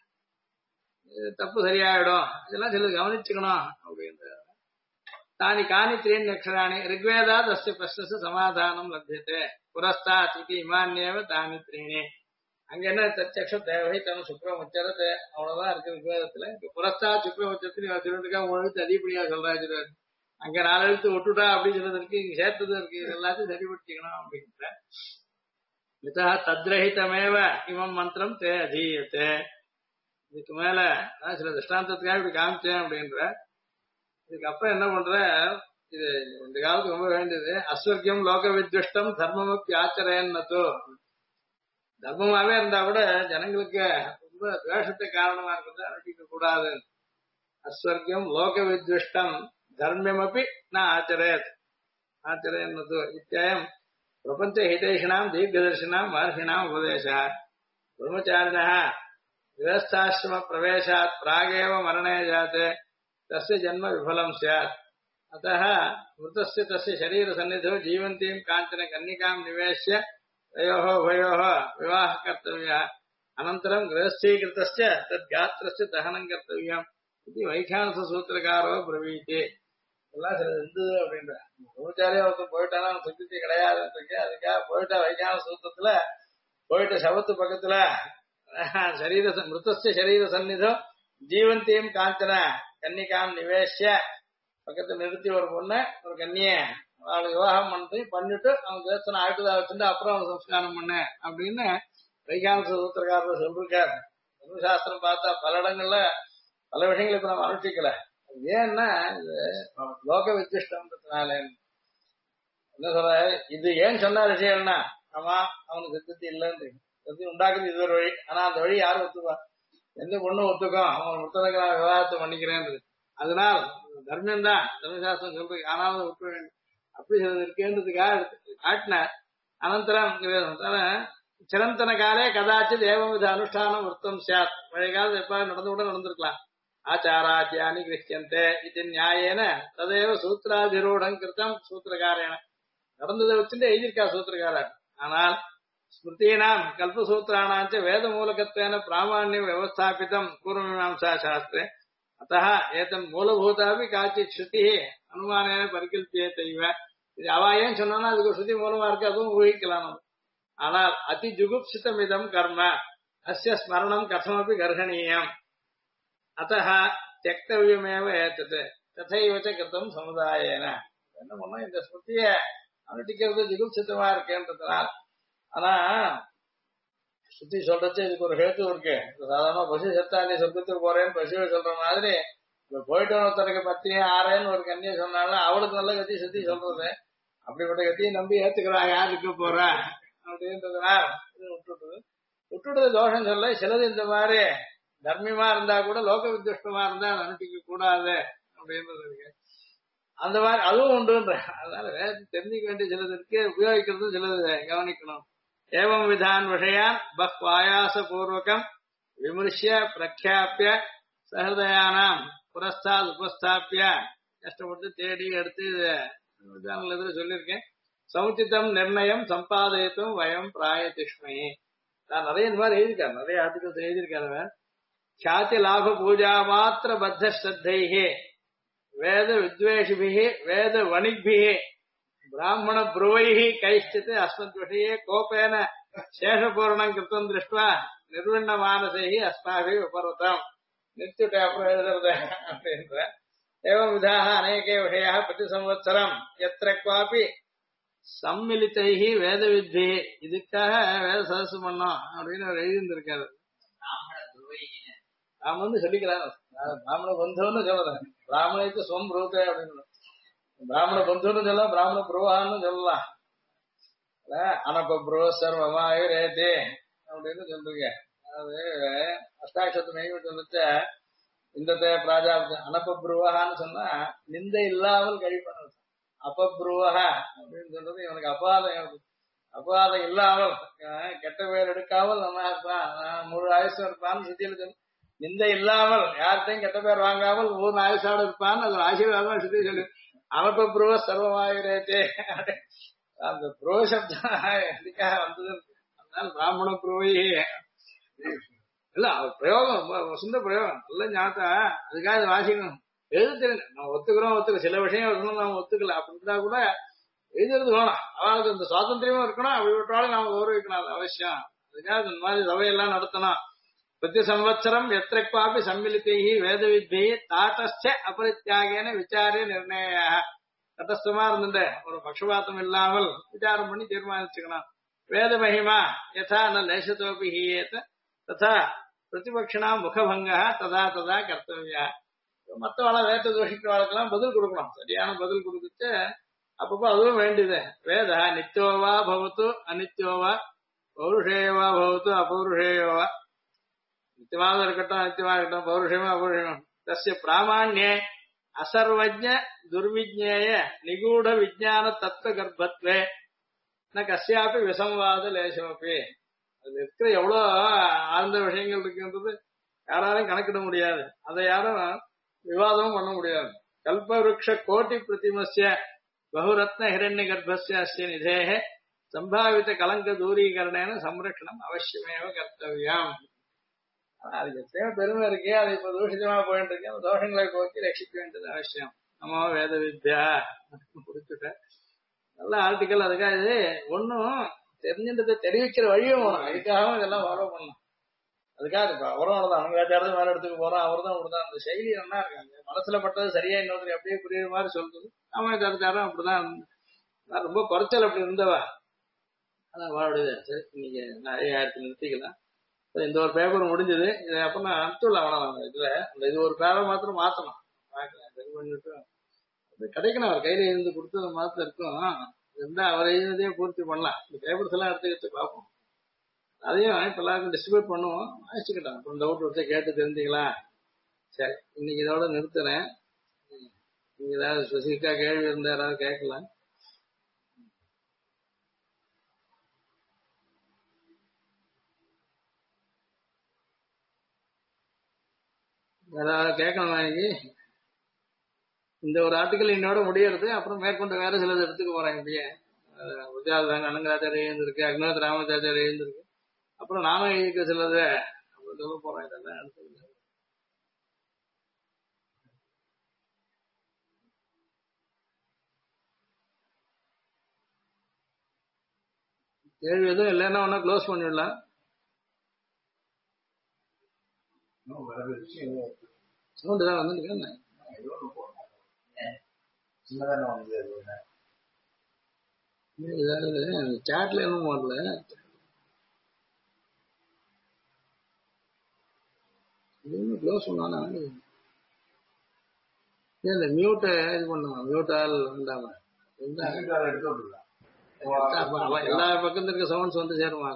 தப்பு சரியாயிடும். இதெல்லாம் சில கவனிச்சுக்கணும் அப்படின்ற. தானி காணி 3 அக்ஷராணி ரிக்வேதா தஸ்ய பிரஷ்னஸ்ய சமாதானம் லப்யதே. புரஸ்தாத் இதி இமான்யேவ தானி 3. அங்க என்ன தச்சக்ஷு தேவஹிதம் சுக்ரம் உச்சரத்தை அவ்வளவுதான் இருக்கு ரிக்வேதத்துல. புரஸ்தா சுக்ரம் உச்சரத்துல சொல்லிருக்கா 3 எழுத்து அதிகப்படியா சொல்றாரு. அங்க 4 எழுத்து விட்டுட்டா அப்படின்னு சொல்றதுக்கு இங்க சேர்த்தது இருக்கு. எல்லாத்தையும் சரிபடுத்திக்கணும் அப்படின்ற. மிதா தத்ரஹிதமேவ இமம் மந்திரம் தே அதீயத்தே. இதுக்கு மேல சில திருஷ்டாந்தத்துக்காக இப்படி காமிச்சேன் அப்படின்ற. இதுக்கப்புறம் என்ன பண்ற, இது இந்த காலத்துக்கு ரொம்ப வேண்டியது. அஸ்வர்க்கியம் லோக வித்விஷ்டம் தர்மமப்பி ஆச்சரேன்னதோ. தர்மமாவே இருந்தா கூட ஜனங்களுக்கு ரொம்ப துவேஷத்தை காரணமா இருக்கிறது அனுஷ்டிக்க கூடாது. அஸ்வர்க்கியம் லோக வித்விஷ்டம் தர்மமப்பி ந ஆச்சரேத் ஆச்சரேன்னதோ இத்தியம் பிரபஞ்ச ஹிதேஷிணாம் தீர்க்கதர்ஷினாம் மகர்ஷிணாம் உபதேசா. பிரம்மச்சாரிணா गृहस्थाश्रम प्रवेशात् प्रागेव मरणे जाते तस्य जन्म विफलं स्यात्. अतः मृतस्य तस्य शरीर सन्निधौ जीवन्तीं काञ्चन कन्निकां निवेश्य तयोः उभयोः विवाहः कर्तव्यः. अनन्तरं गृहस्थीकृतस्य तद्गात्रस्य दहनं कर्तव्यम् इति வைகானசூத்திரகாரோ பிரவீதி. எல்லாம் சில இருந்தது அப்படின்ற. பிரம்மச்சாரியா ஒருத்தர் போயிட்டானா சுத்தி கிடையாதுன்னு இருக்கு. அதுக்காக போயிட்டா வைகான சூத்திரத்துல போயிட்ட சவத்து பக்கத்துல शरीर मृतस्य शरीर सन्निधो जीवंतीम कांचन कन्निकाम निवेश्य பக்கத்துல நிறுத்தி ஒரு பொண்ணு ஒரு கன்னிய அவளுக்கு விவாகம் பண்ணிட்டு அவங்க தேசன ஆயுதா வச்சுட்டு அப்புறம் அவங்க சம்ஸ்காரம் பண்ண அப்படின்னு வைகான சூத்திரக்காரர் சொல்லிருக்காரு. சாஸ்திரம் பார்த்தா பல இடங்கள்ல பல விஷயங்களை இப்ப நம்ம அனுஷ்டிக்கல. ஏன்னா இது லோக வித்திஷ்டம்ன்றதுனால என்ன சொல்ற, இது ஏன் சொன்ன விஷயம்னா ஆமா அவனுக்கு சித்தத்தி இல்லைன்னு உண்டாக்குது. இது ஒரு வழி. ஆனா அந்த வழி யாரும் ஒத்துப்பா? எந்த பொண்ணும் ஒத்துக்கும் அவன் ஒருத்தனுக்கு நான் விவாதத்தை பண்ணிக்கிறேன்றது. அதனால் தர்மம் தான் தர்மசாஸ்திரம் சொல்றது. ஆனாலும் ஒத்துக்க வேண்டும் அப்படி இருக்கேன்றதுக்காக காட்டினார். அனந்தரம் சிரந்தன காலே கதாச்சு தேவவித அனுஷ்டானம் விருத்தம் சாத். பழைய காலத்து எப்ப நடந்து கூட நடந்திருக்கலாம். ஆச்சாராத்யானி கிருஷ்யந்தே இது நியாயேன ததேவ சூத்ராதிரூடம் கிருத்தம் சூத்திரகாரேன நடந்ததை வச்சுட்டு எழுதியிருக்கா சூத்திரக்காரர். ஆனால் ஸ்மிருதீனாம் கல்பசூத்திராணாஞ்ச வேத மூலகத்வேன பிராமாண்யம் வியவஸ்தாபிதம் பூர்வமீமாம்சா சாஸ்திரே அத்தः ஏதன் மூலபூதாபி காச்சித் ஸ்ருதி அனுமானேன பரிகல்பியேதைவ. இது அவ ஏன் சொன்னா அதுக்கு ஸ்ருதி மூலமா இருக்கு, அதுவும் ஊகிக்கலாம் நம்ம. ஆனால் அதி ஜுகுப்சிதமிதம் கர்ம அஸ்ய ஸ்மரணம் கதமபி கர்ஹணீயம் அத்தः தியக்தவ்யமேவ ஏதத் ததைவ ச கிருதம் சமுதாயேன. என்ன பண்ணா இந்த ஸ்ருதிய அனுட்டிக்கிறது ஜுகுப்சிதமா இருக்கேன்றதுனால். ஆனா சுத்தி சொல்றச்சு இதுக்கு ஒரு ஹேத்து இருக்கு. சாதாரண பசு செத்தா நீ சொர்க்கத்துக்கு போறேன்னு பசுவை சொல்ற மாதிரி இப்ப போயிட்டு ஒருத்தருக்கு பத்தியே ஆறேன்னு ஒரு கண்ணியை சொன்னாலும் அவளுக்கு நல்ல கத்தி சுத்தி சொல்றது. அப்படிப்பட்ட கத்தியை நம்பி ஏத்துக்கிறா யாருக்கு போறா அப்படின்றதுனால விட்டுடுறது தோஷம் சொல்ல. சிலது இந்த மாதிரி தர்மியமா இருந்தா கூட லோக வித்துஷ்டமா இருந்தா அதை அனுப்பிக்க கூடாது அப்படின்றது இருக்கு. அந்த மாதிரி அதுவும் உண்டுன்ற. அதனால வேதத்தை தெரிஞ்சுக்க வேண்டிய சிலது இருக்கு, உபயோகிக்கிறது சிலது கவனிக்கணும். ஏவம் விதான் விஷயான் பஹ்வாயாச பூர்வகம் விமர்சிய பிரக்யாபிய சஹதயானாம் புரஸ்தாத் உபஸ்தாபிய கஷ்டப்பட்டு தேடி எடுத்து இதுல சொல்லியிருக்கேன். சமுச்சிதம் நிர்ணயம் சம்பாதயத்தும் வயம் பிராயதிஷ்மை. நான் நிறைய இந்த மாதிரி எழுதியிருக்காரு, நிறைய ஆர்டிகல்ஸ் எழுதியிருக்காரு. ख्याति लाभ पूजा मात्र बद्ध श्रद्धैः वेद विद्वेषिभिः वेद वणिग्भिः ब्राह्मण ब्रुवैः कैश्चित् अस्मद्विषये कोपेन शेषपूर्णं कृतं दृष्ट्वा निर्विण्ण मानसैः अस्माभिः उपरतम् नित्युटे अप्रयोजनते एवं विधाः अनेके विषयाः प्रतिसंवत्सरं यत्र क्वापि सम्मिलितैः वेदविद्भिः இதுக்காக வேத சதசு பண்ணோம் அப்படின்னு எழுதியிருந்திருக்காரு. அவன் சொல்லிக்கிறான் பிராமண பந்துன்னு சொல்றேன். பிராமணத்து ஸ்வம் ரூபே அப்படின்னு பிராமண பந்துன்னு சொல்லலாம், பிராமண புருவான்னு சொல்லலாம். அனப்ப புருவ சர்வமாயுரேதே அப்படின்னு சொல்றீங்க. அதாவது அஷ்டாட்சத்து மெய்வு சொல்லிச்ச இந்த பிராஜாபதி அனப்ப புருவகான்னு சொன்னா நிந்தை இல்லாமல் கழிப்பணும். அப்பப்ருவக அப்படின்னு சொல்றது இவனுக்கு அபாதம் இல்லாமல் கெட்ட பேர் எடுக்காமல் நம்ம இருப்பான், முழு ஆயுசம் இருப்பான்னு சுத்தியில சொல்லு. நிந்தை இல்லாமல் யார்கிட்டையும் கெட்ட பேர் வாங்காமல் மூணு ஆயுஷோட இருப்பான்னு அது ஆசீர்வாதமா சுத்தி சொல்லு. அனப்ப புருவ சர்வமாயுரேத்தே அந்த புருவ சப்தம் எதுக்காக வந்தது? அதனால பிராமண புருவையே இல்ல அவர் பிரயோகம் வசந்த பிரயோகம் நல்ல ஞாபகா. அதுக்காக வாசிக்கணும். எழுத தெரியல நம்ம ஒத்துக்கிறோம் சில விஷயம் இருக்கணும் நம்ம ஒத்துக்கல அப்படின்னா கூட எழுதுறது வேணும். அவளுக்கு இந்த சுவாதந்திரமும் இருக்கணும், அப்படி விட்டாலும் நாம கௌரவிக்கணும், அது அவசியம். அதுக்காக இந்த மாதிரி சபையெல்லாம் நடத்தணும். பிரதி சம்வத்சரம் எத்திர குவாபி சம்மிலிதைஹி வேத வித்யை தாட்டஸ்ச அபரித்யாகேன விசாரே நிர்ணய. தட்டஸ்தமா இருந்துட்டு ஒரு பட்சபாத்தம் இல்லாமல் விசாரம் பண்ணி தீர்மானிச்சுக்கணும். வேத மகிமா யதா ந லேசத்தோபி ஹீயேத ததா பிரதிபக்ஷனா முகபங்க ததா ததா கர்த்தவியா. மற்றவாழ வேத தோஷிக்கிறவாளுக்கெல்லாம் பதில் கொடுக்கணும், சரியான பதில் கொடுத்துட்டு அப்பப்போ அதுவும் வேண்டியது. வேத நித்தியோவா பவத்து அனித்யோவா பௌருஷேயவா பவத்து அபௌருஷேயோவா. நித்தியமாக இருக்கட்டும் நித்தியமாக இருக்கட்டும், பௌருஷயமா அபௌருஷயம் தஸ்ய பிராமாண்யே அசர்வஜ துர்விஜ்ஞேய நிகூட விஜான தத்துவ கர்ப்பத்வே ந கஸ்யாபி விசம்வாத லேசமப்பி. அது இருக்கிற எவ்வளவு ஆழ்ந்த விஷயங்கள் இருக்குன்றது யாராலும் கணக்கிட முடியாது, அதை யாரும் விவாதமும் பண்ண முடியாது. கல்பவருஷ கோட்டி பிரதிமஸ்ய பகுரத்ன ஹிரண்ய கர்ப்பஸ்ய அஸ்ய நிதேஹ சம்பாவித கலங்க தூரீகரணேன சம்ரக்ஷணம் அவசியமேவ கர்த்தவியம். அதுக்கு எத்தனையோ பெருமை இருக்கு, அது இப்ப தூஷிதமா போயிட்டு இருக்கு. அந்த தோஷங்களை போக்கி ரட்சிக்க வேண்டியது அவசியம். நம்ம வேத வித்யா கொடுத்துட்டேன் நல்ல ஆர்டிக்கல். அதுக்காக இது ஒன்னும் தெரிஞ்சுன்றதை தெரிவிக்கிற வழியும் போகணும், அதுக்காகவும் இதெல்லாம் ஃபாலோ பண்ணணும். அதுக்காக இப்ப அவரும் தான் அனுங்காச்சாரத்தை மேல இடத்துக்கு போறோம், அவர் தான் அப்படிதான் அந்த செயலி நல்லா இருக்காங்க. மனசுல பட்டது சரியா இன்னொருத்தர் அப்படியே புரியுற மாதிரி சொல்றது. ராமாச்சாரம் அப்படிதான் ரொம்ப குறைச்சல் அப்படி இருந்தவா. அதான் வாழுது. சரி இன்னைக்கு நிறைய ஆயிரத்தி நிறுத்திக்கலாம். இந்த ஒரு பேப்பர் முடிஞ்சது, இதை அப்ப நான் அனுப்பிச்சுடலாம். வேணாம் இதுல அந்த இது ஒரு பேப்பர் மாத்திரம் மாத்தணும், சரி பண்ணிட்டு கிடைக்கணும். அவர் கையில இருந்து கொடுத்தது மாத்திரம் இருக்கும், இருந்தா அவர் எழுதினதையும் பூர்த்தி பண்ணலாம். இந்த பேப்பர்ஸ் எல்லாம் எடுத்துக்கிட்டு பார்ப்போம். அதையும் இப்ப எல்லாருக்கும் டிஸ்ட்ரிபியூட் பண்ணுவோம். வாசிச்சுக்கிட்டோம். அப்புறம் டவுட் வச்சு கேட்டு தெரிஞ்சுக்கலாம். சரி இன்னைக்கு இதோட நிறுத்துறேன். நீங்க ஏதாவது ஸ்பெசிஃபிக்கா கேள்வி இருந்தா யாராவது கேட்கலாம். வேற கேட்கணும் இன்னைக்கு இந்த ஒரு ஆர்டிக்கல் இன்னோட முடியறது. அப்புறம் மேற்கொண்டு வேற சிலது எடுத்துக்க போறேன். இப்படியே வித்யாதாங்க அனங்கராச்சாரிய எழுந்திருக்கு, அக்னோத் ராமாச்சாரிய எழுந்திருக்கு. அப்புறம் நானும் எழுதிக்க சிலது அப்புறம் சொல்ல போறேன். இதெல்லாம் எடுத்து கேள்வி எதுவும் இல்லைன்னா ஒன்னா க்ளோஸ் பண்ணிடலாம். சவுண்டு தான் வந்துருக்கேன். சாட்ல எதுவும் வரல. க்ளோஸ் பண்ணா இல்ல மியூட்ட இது பண்ணுவான். மியூட்டால் வந்தாம எல்லா பக்கத்துல இருக்க சவுண்ட்ஸ் வந்து சேருமா?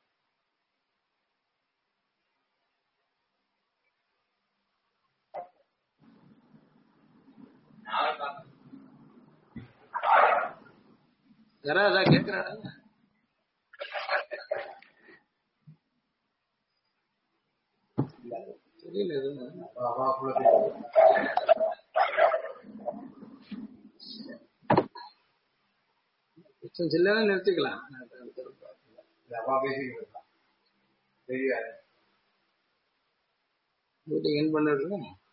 யாராவது கேட்கிறாடா? தெரியல எதுவும். இல்லைன்னா நிறுத்திக்கலாம். மீட்டிங் என் பண்ணிடுறோம்.